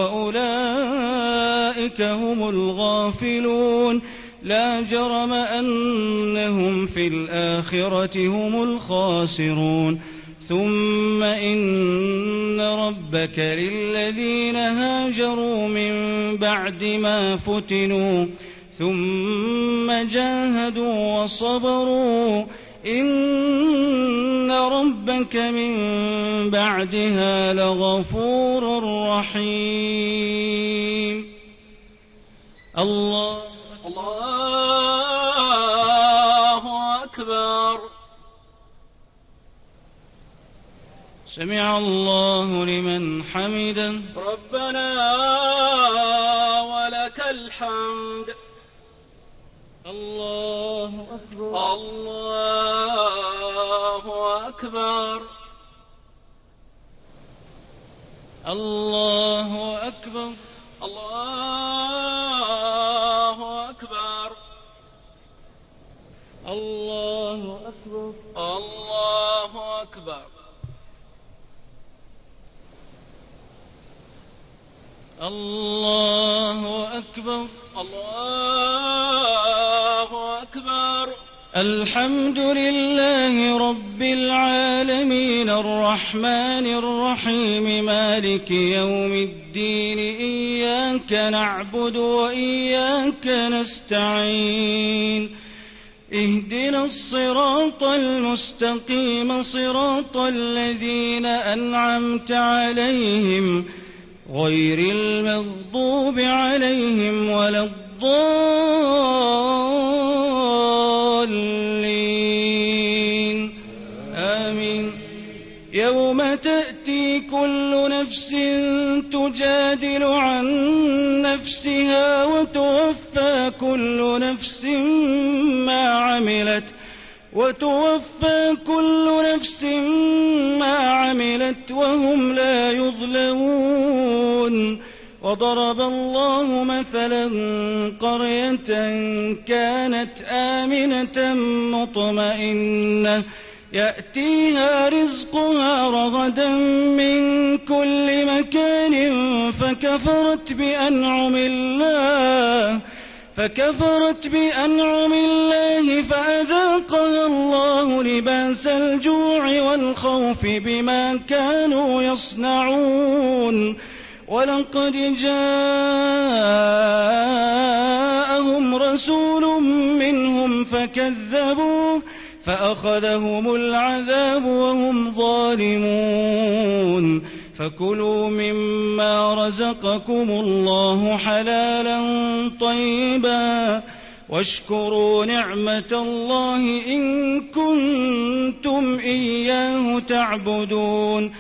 وأولئك هم الغافلون لا جرم أنهم في الآخرة هم الخاسرون ثم إن ربك للذين هاجروا من بعد ما فتنوا ثم جاهدوا وصبروا إن ربك من بعدها لغفور رحيم. الله الله أكبر. سمع الله لمن حمده. ربنا ولك الحمد. الله أكبر. الله أكبر. الله أكبر. الله أكبر. الله أكبر. الله أكبر. الله أكبر. الله أكبر. الحمد لله رب العالمين الرحمن الرحيم مالك يوم الدين إياك نعبد وإياك نستعين اهدنا الصراط المستقيم صراط الذين أنعمت عليهم غير المغضوب عليهم ولا الضالين آمين. يوم تأتي كل نفس تجادل عن نفسها وتوفى كل نفس ما عملت وتوفى كل نفس ما عملت وهم لا يظلمون. وضرب الله مثلا قرية كانت آمنة مطمئنة يأتيها رزقها رغدا من كل مكان فكفرت بأنعم الله فكفرت بأنعم الله فأذاقها الله لباس الجوع والخوف بما كانوا يصنعون. ولقد جاءهم رسول منهم فكذبوه فأخذهم العذاب وهم ظالمون. فكلوا مما رزقكم الله حلالا طيبا واشكروا نعمة الله إن كنتم إياه تعبدون.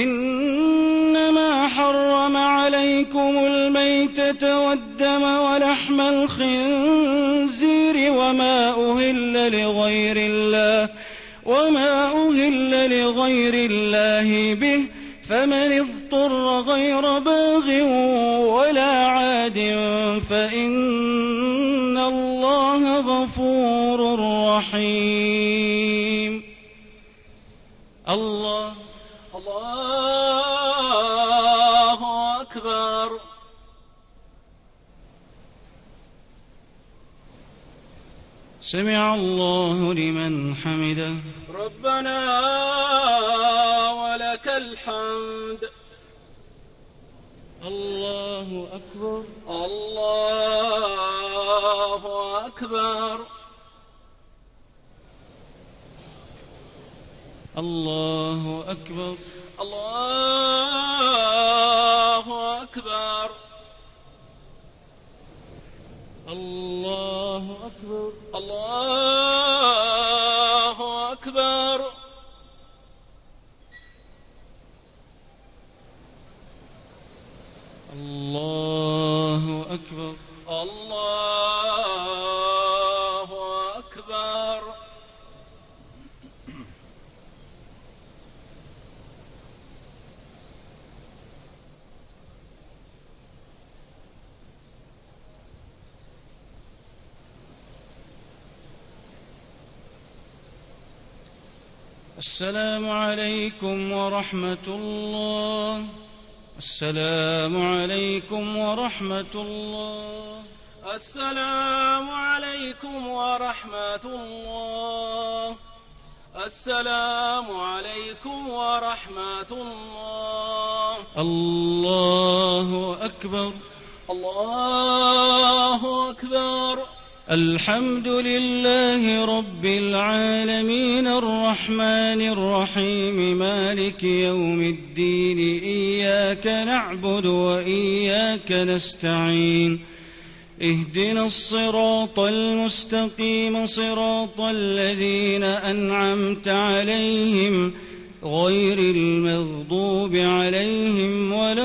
إنما حرم عليكم الميتة والدم ولحم الخنزير وما أهل لغير الله وما أهل لغير الله به فمن اضطر غير باغ ولا عاد فإن الله غفور رحيم. الله الله أكبر. سمع الله لمن حمده. ربنا ولك الحمد. الله أكبر. الله أكبر. الله أكبر. الله أكبر. الله أكبر. الله أكبر. الله أكبر. الله أكبر. السلام عليكم ورحمة الله. السلام عليكم ورحمة الله. السلام عليكم ورحمة الله. السلام عليكم ورحمة الله. الله أكبر. الله أكبر. الحمد لله رب العالمين الرحمن الرحيم مالك يوم الدين إياك نعبد وإياك نستعين اهدنا الصراط المستقيم صراط الذين أنعمت عليهم غير المغضوب عليهم ولا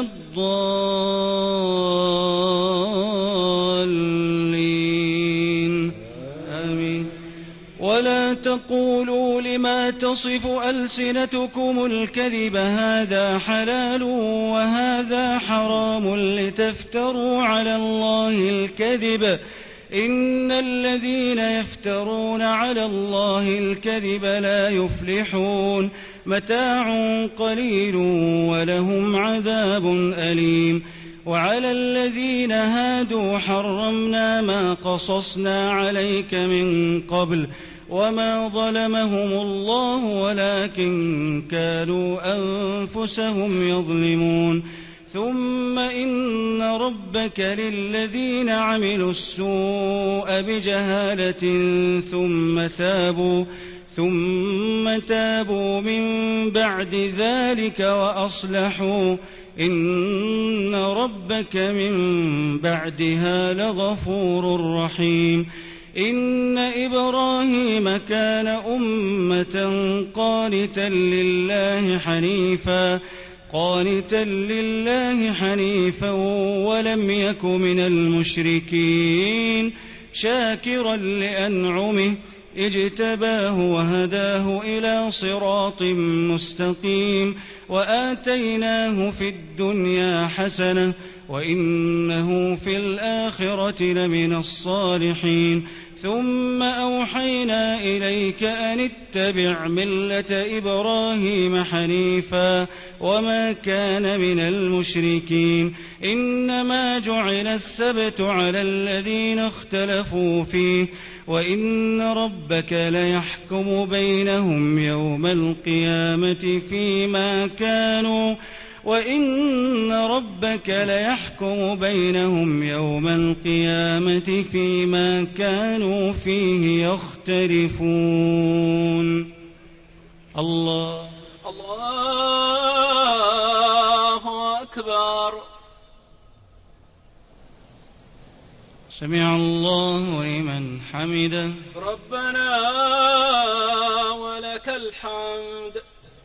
الضالين آمين. ولا تقولوا لما تصف ألسنتكم الكذب هذا حلال وهذا حرام لتفتروا على الله الكذب إن الذين يفترون على الله الكذب لا يفلحون متاع قليل ولهم عذاب أليم. وعلى الذين هادوا حرمنا ما قصصنا عليك من قبل وما ظلمهم الله ولكن كانوا أنفسهم يظلمون. ثم إن ربك للذين عملوا السوء بجهالة ثم تابوا ثم تابوا من بعد ذلك وأصلحوا إن ربك من بعدها لغفور رحيم. إن إبراهيم كان أمة قانتا لله حنيفا قانتا لله حنيفا ولم يك من المشركين شاكرا لأنعمه اجتباه وهداه إلى صراط مستقيم وآتيناه في الدنيا حسنة وإنه في الآخرة لمن الصالحين. ثم أوحينا إليك أن اتبع ملة إبراهيم حنيفا وما كان من المشركين. إنما جعل السبت على الذين اختلفوا فيه وإن ربك ليحكم بينهم يوم القيامة فيما كانوا وإن ربك ليحكم بينهم يوم القيامة فيما كانوا فيه يختلفون. الله الله أكبر. سمع الله لمن حمده. ربنا ولك الحمد.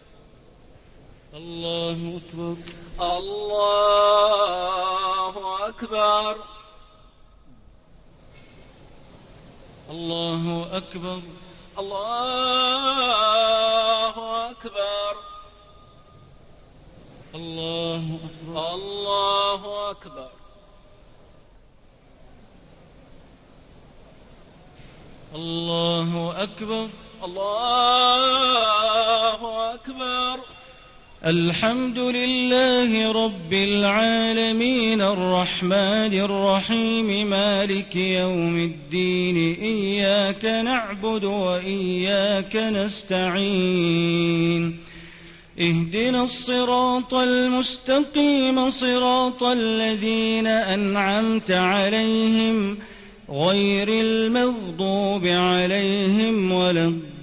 الله أكبر. الله أكبر. الله أكبر. الله أكبر. الله أكبر. الله أكبر. الله أكبر. الله أكبر. الحمد لله رب العالمين الرحمن الرحيم مالك يوم الدين إياك نعبد وإياك نستعين اهدنا الصراط المستقيم صراط الذين أنعمت عليهم غير المغضوب عليهم ولا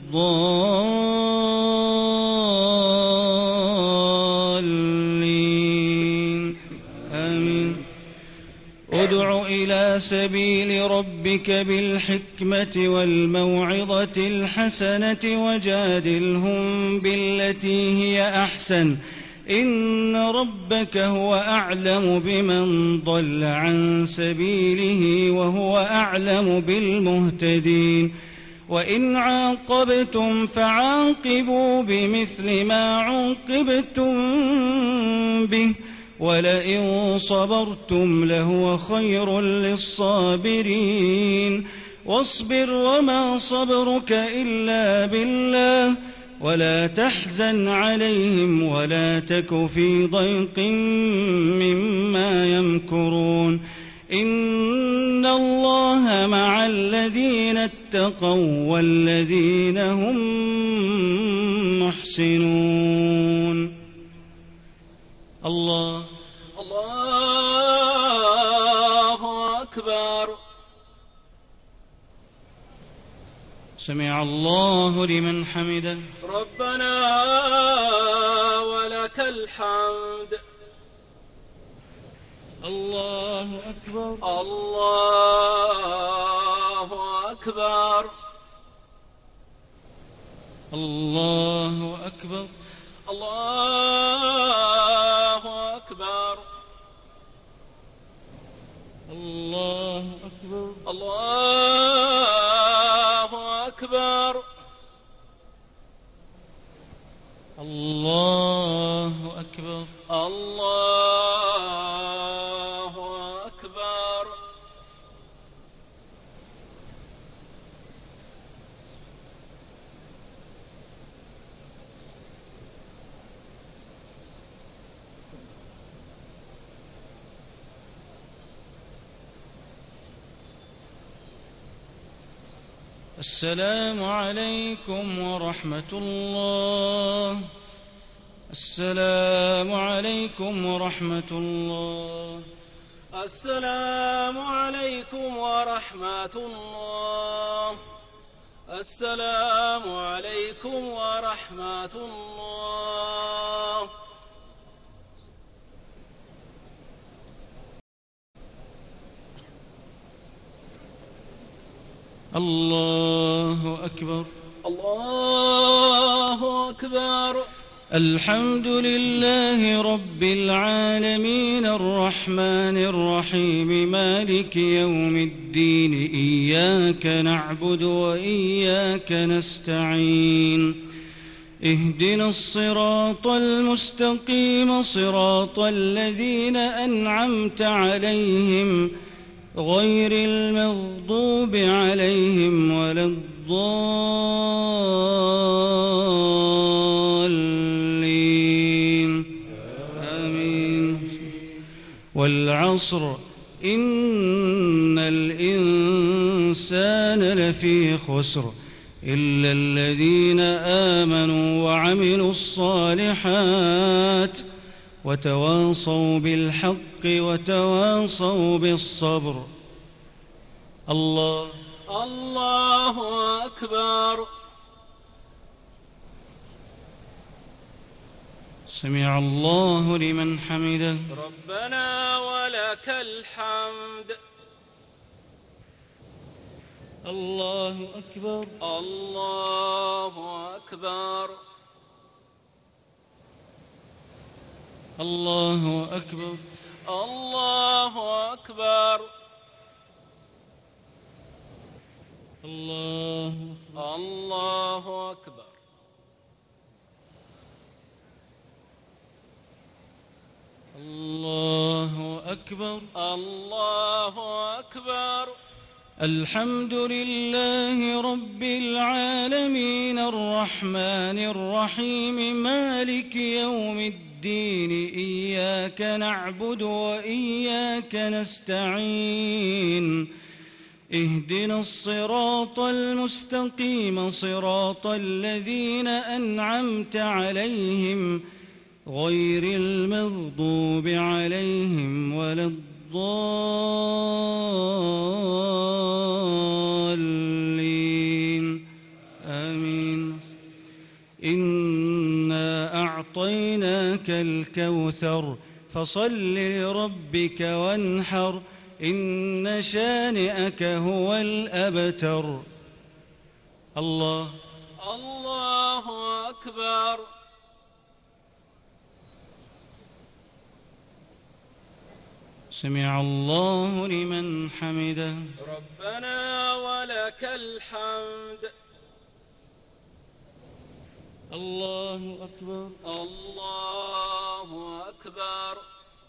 الضالين آمين. ادع إلى سبيل ربك بالحكمة والموعظة الحسنة وجادلهم بالتي هي أحسن إن ربك هو أعلم بمن ضل عن سبيله وهو أعلم بالمهتدين. وإن عاقبتم فعاقبوا بمثل ما عوقبتم به ولئن صبرتم لهو خير للصابرين. واصبر وما صبرك إلا بالله ولا تحزن عليهم ولا تك في ضيق مما يمكرون إن الله مع الذين اتقوا والذين هم محسنون. الله الله أكبر. سمع الله لمن حمده. ربنا ولك الحمد. الله أكبر. الله أكبر. الله أكبر. الله أكبر. الله أكبر. الله أكبر. الله أكبر. الله أكبر. السلام عليكم ورحمة الله. السلام عليكم ورحمة الله. السلام عليكم ورحمة الله. السلام عليكم ورحمة الله. الله أكبر. الله أكبر. الحمد لله رب العالمين الرحمن الرحيم مالك يوم الدين إياك نعبد وإياك نستعين اهدنا الصراط المستقيم صراط الذين أنعمت عليهم غير المغضوب عليهم ولا الضالين آمين. والعصر إن الإنسان لفي خسر إلا الذين آمنوا وعملوا الصالحات وتواصوا بالحق وتواصوا بالصبر. الله الله أكبر. سمع الله لمن حمده. ربنا ولك الحمد. الله أكبر. الله أكبر. الله أكبر. الله أكبر. الله الله أكبر. الله أكبر. الله أكبر. الحمد لله رب العالمين الرحمن الرحيم مالك يوم الدين إياك نعبد وإياك نستعين اهدنا الصراط المستقيم صراط الذين أنعمت عليهم غير المغضوب عليهم ولا الضالين آمين. إنا أعطيناك الكوثر فصل لربك وانحر إن شانئك هو الأبتر. الله الله أكبر. سمع الله لمن حمده. ربنا ولك الحمد. الله أكبر. الله أكبر.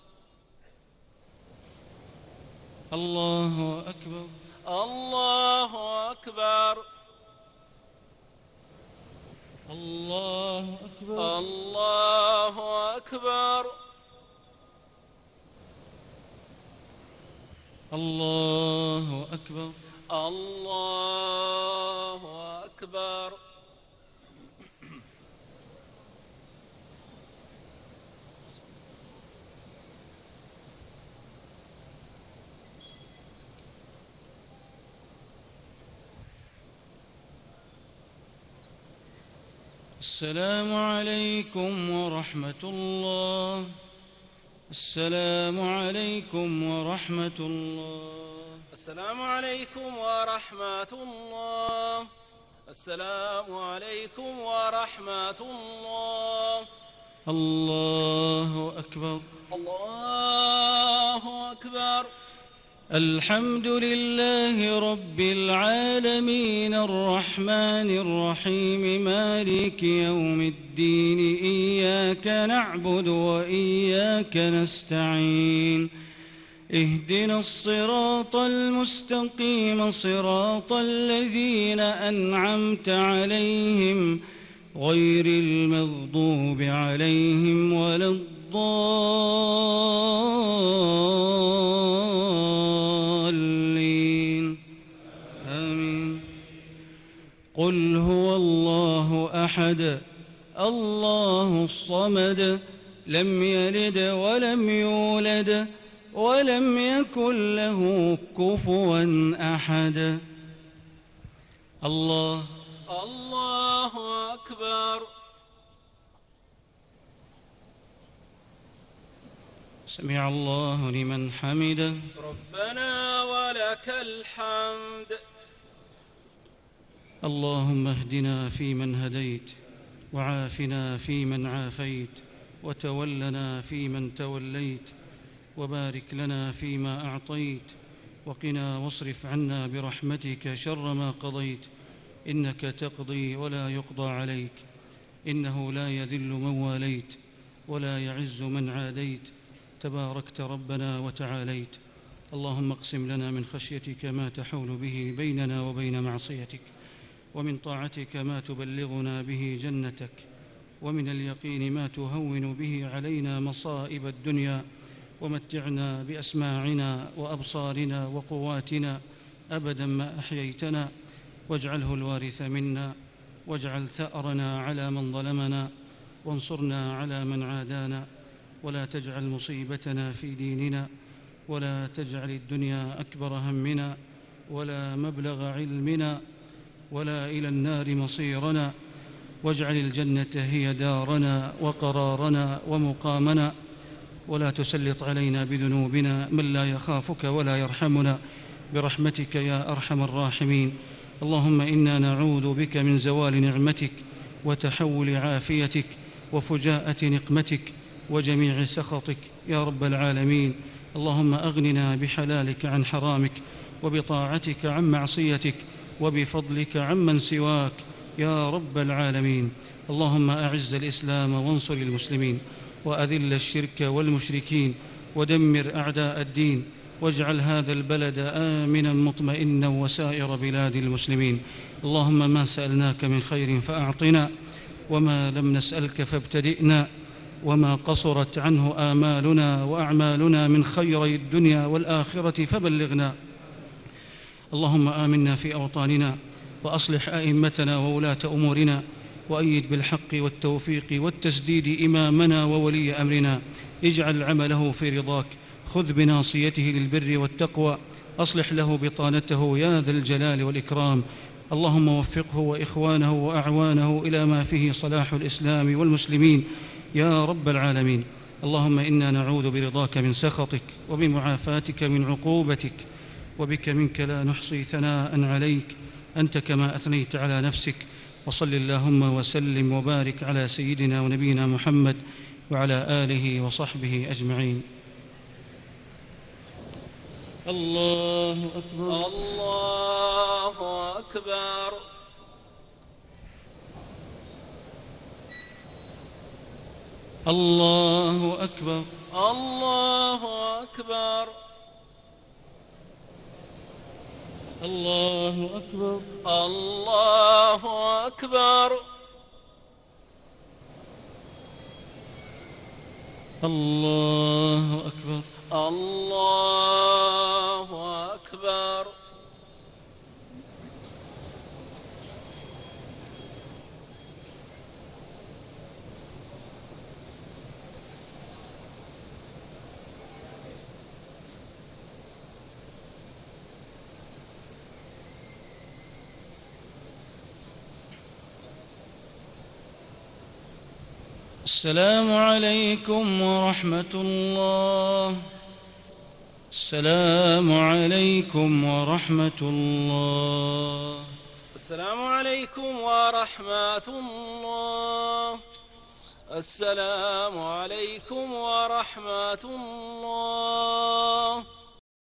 الله أكبر. الله أكبر. الله أكبر الله أكبر الله أكبر الله أكبر السلام عليكم ورحمة الله. السلام عليكم ورحمة الله. السلام عليكم ورحمة الله. السلام عليكم ورحمة الله. الله أكبر الله أكبر. الحمد لله رب العالمين الرحمن الرحيم مالك يوم الدين إياك نعبد وإياك نستعين اهدنا الصراط المستقيم صراط الذين أنعمت عليهم غير المغضوب عليهم ولا الضالين آمين. قل هو الله أحد الله الصمد لم يلد ولم يولد ولم يكن له كفوا أحد. الله الله أكبر. سمع الله لمن حمده. ربنا ولك الحمد. اللهم اهدنا فيمن هديت وعافنا فيمن عافيت وتولنا فيمن توليت وبارك لنا فيما أعطيت وقنا واصرف عنا برحمتك شر ما قضيت إنك تقضي ولا يقضى عليك إنه لا يذل من واليت ولا يعز من عاديت تباركت ربنا وتعاليت. اللهم اقسم لنا من خشيتك ما تحول به بيننا وبين معصيتك ومن طاعتك ما تبلغنا به جنتك ومن اليقين ما تهون به علينا مصائب الدنيا ومتعنا بأسماعنا وأبصارنا وقواتنا أبدا ما أحييتنا واجعله الوارث منا واجعل ثأرنا على من ظلمنا وانصرنا على من عادانا ولا تجعل مصيبتنا في ديننا ولا تجعل الدنيا أكبر همنا ولا مبلغ علمنا ولا إلى النار مصيرنا واجعل الجنة هي دارنا وقرارنا ومقامنا ولا تسلط علينا بذنوبنا من لا يخافك ولا يرحمنا برحمتك يا أرحم الراحمين. اللهم إنا نعوذ بك من زوال نعمتك وتحول عافيتك وفجاءة نقمتك وجميع سخطك يا رب العالمين. اللهم أغننا بحلالك عن حرامك وبطاعتك عن معصيتك وبفضلك عمن سواك يا رب العالمين. اللهم أعز الإسلام وانصر المسلمين وأذل الشرك والمشركين ودمر أعداء الدين واجعل هذا البلد آمنا مطمئنا وسائر بلاد المسلمين. اللهم ما سألناك من خير فأعطنا وما لم نسألك فابتدئنا وما قصرت عنه آمالنا وأعمالنا من خيري الدنيا والآخرة فبلغنا. اللهم آمنا في أوطاننا وأصلح أئمتنا وولاة أمورنا وأيد بالحق والتوفيق والتسديد إمامنا وولي أمرنا اجعل عمله في رضاك خذ بناصيته للبر والتقوى أصلح له بطانته يا ذا الجلال والإكرام. اللهم وفقه وإخوانه وأعوانه إلى ما فيه صلاح الإسلام والمسلمين يا رب العالمين. اللهم إنا نعوذ برضاك من سخطك وبمعافاتك من عقوبتك وبك منك لا نحصي ثناء عليك أنت كما أثنيت على نفسك. وصل اللهم وسلم وبارك على سيدنا ونبينا محمد وعلى آله وصحبه أجمعين. الله أكبر الله أكبر. الله أكبر الله أكبر. الله أكبر الله أكبر. الله أكبر. الله أكبر. السلام عليكم ورحمة الله. السلام عليكم ورحمة الله. السلام عليكم ورحمة الله. السلام عليكم ورحمة الله.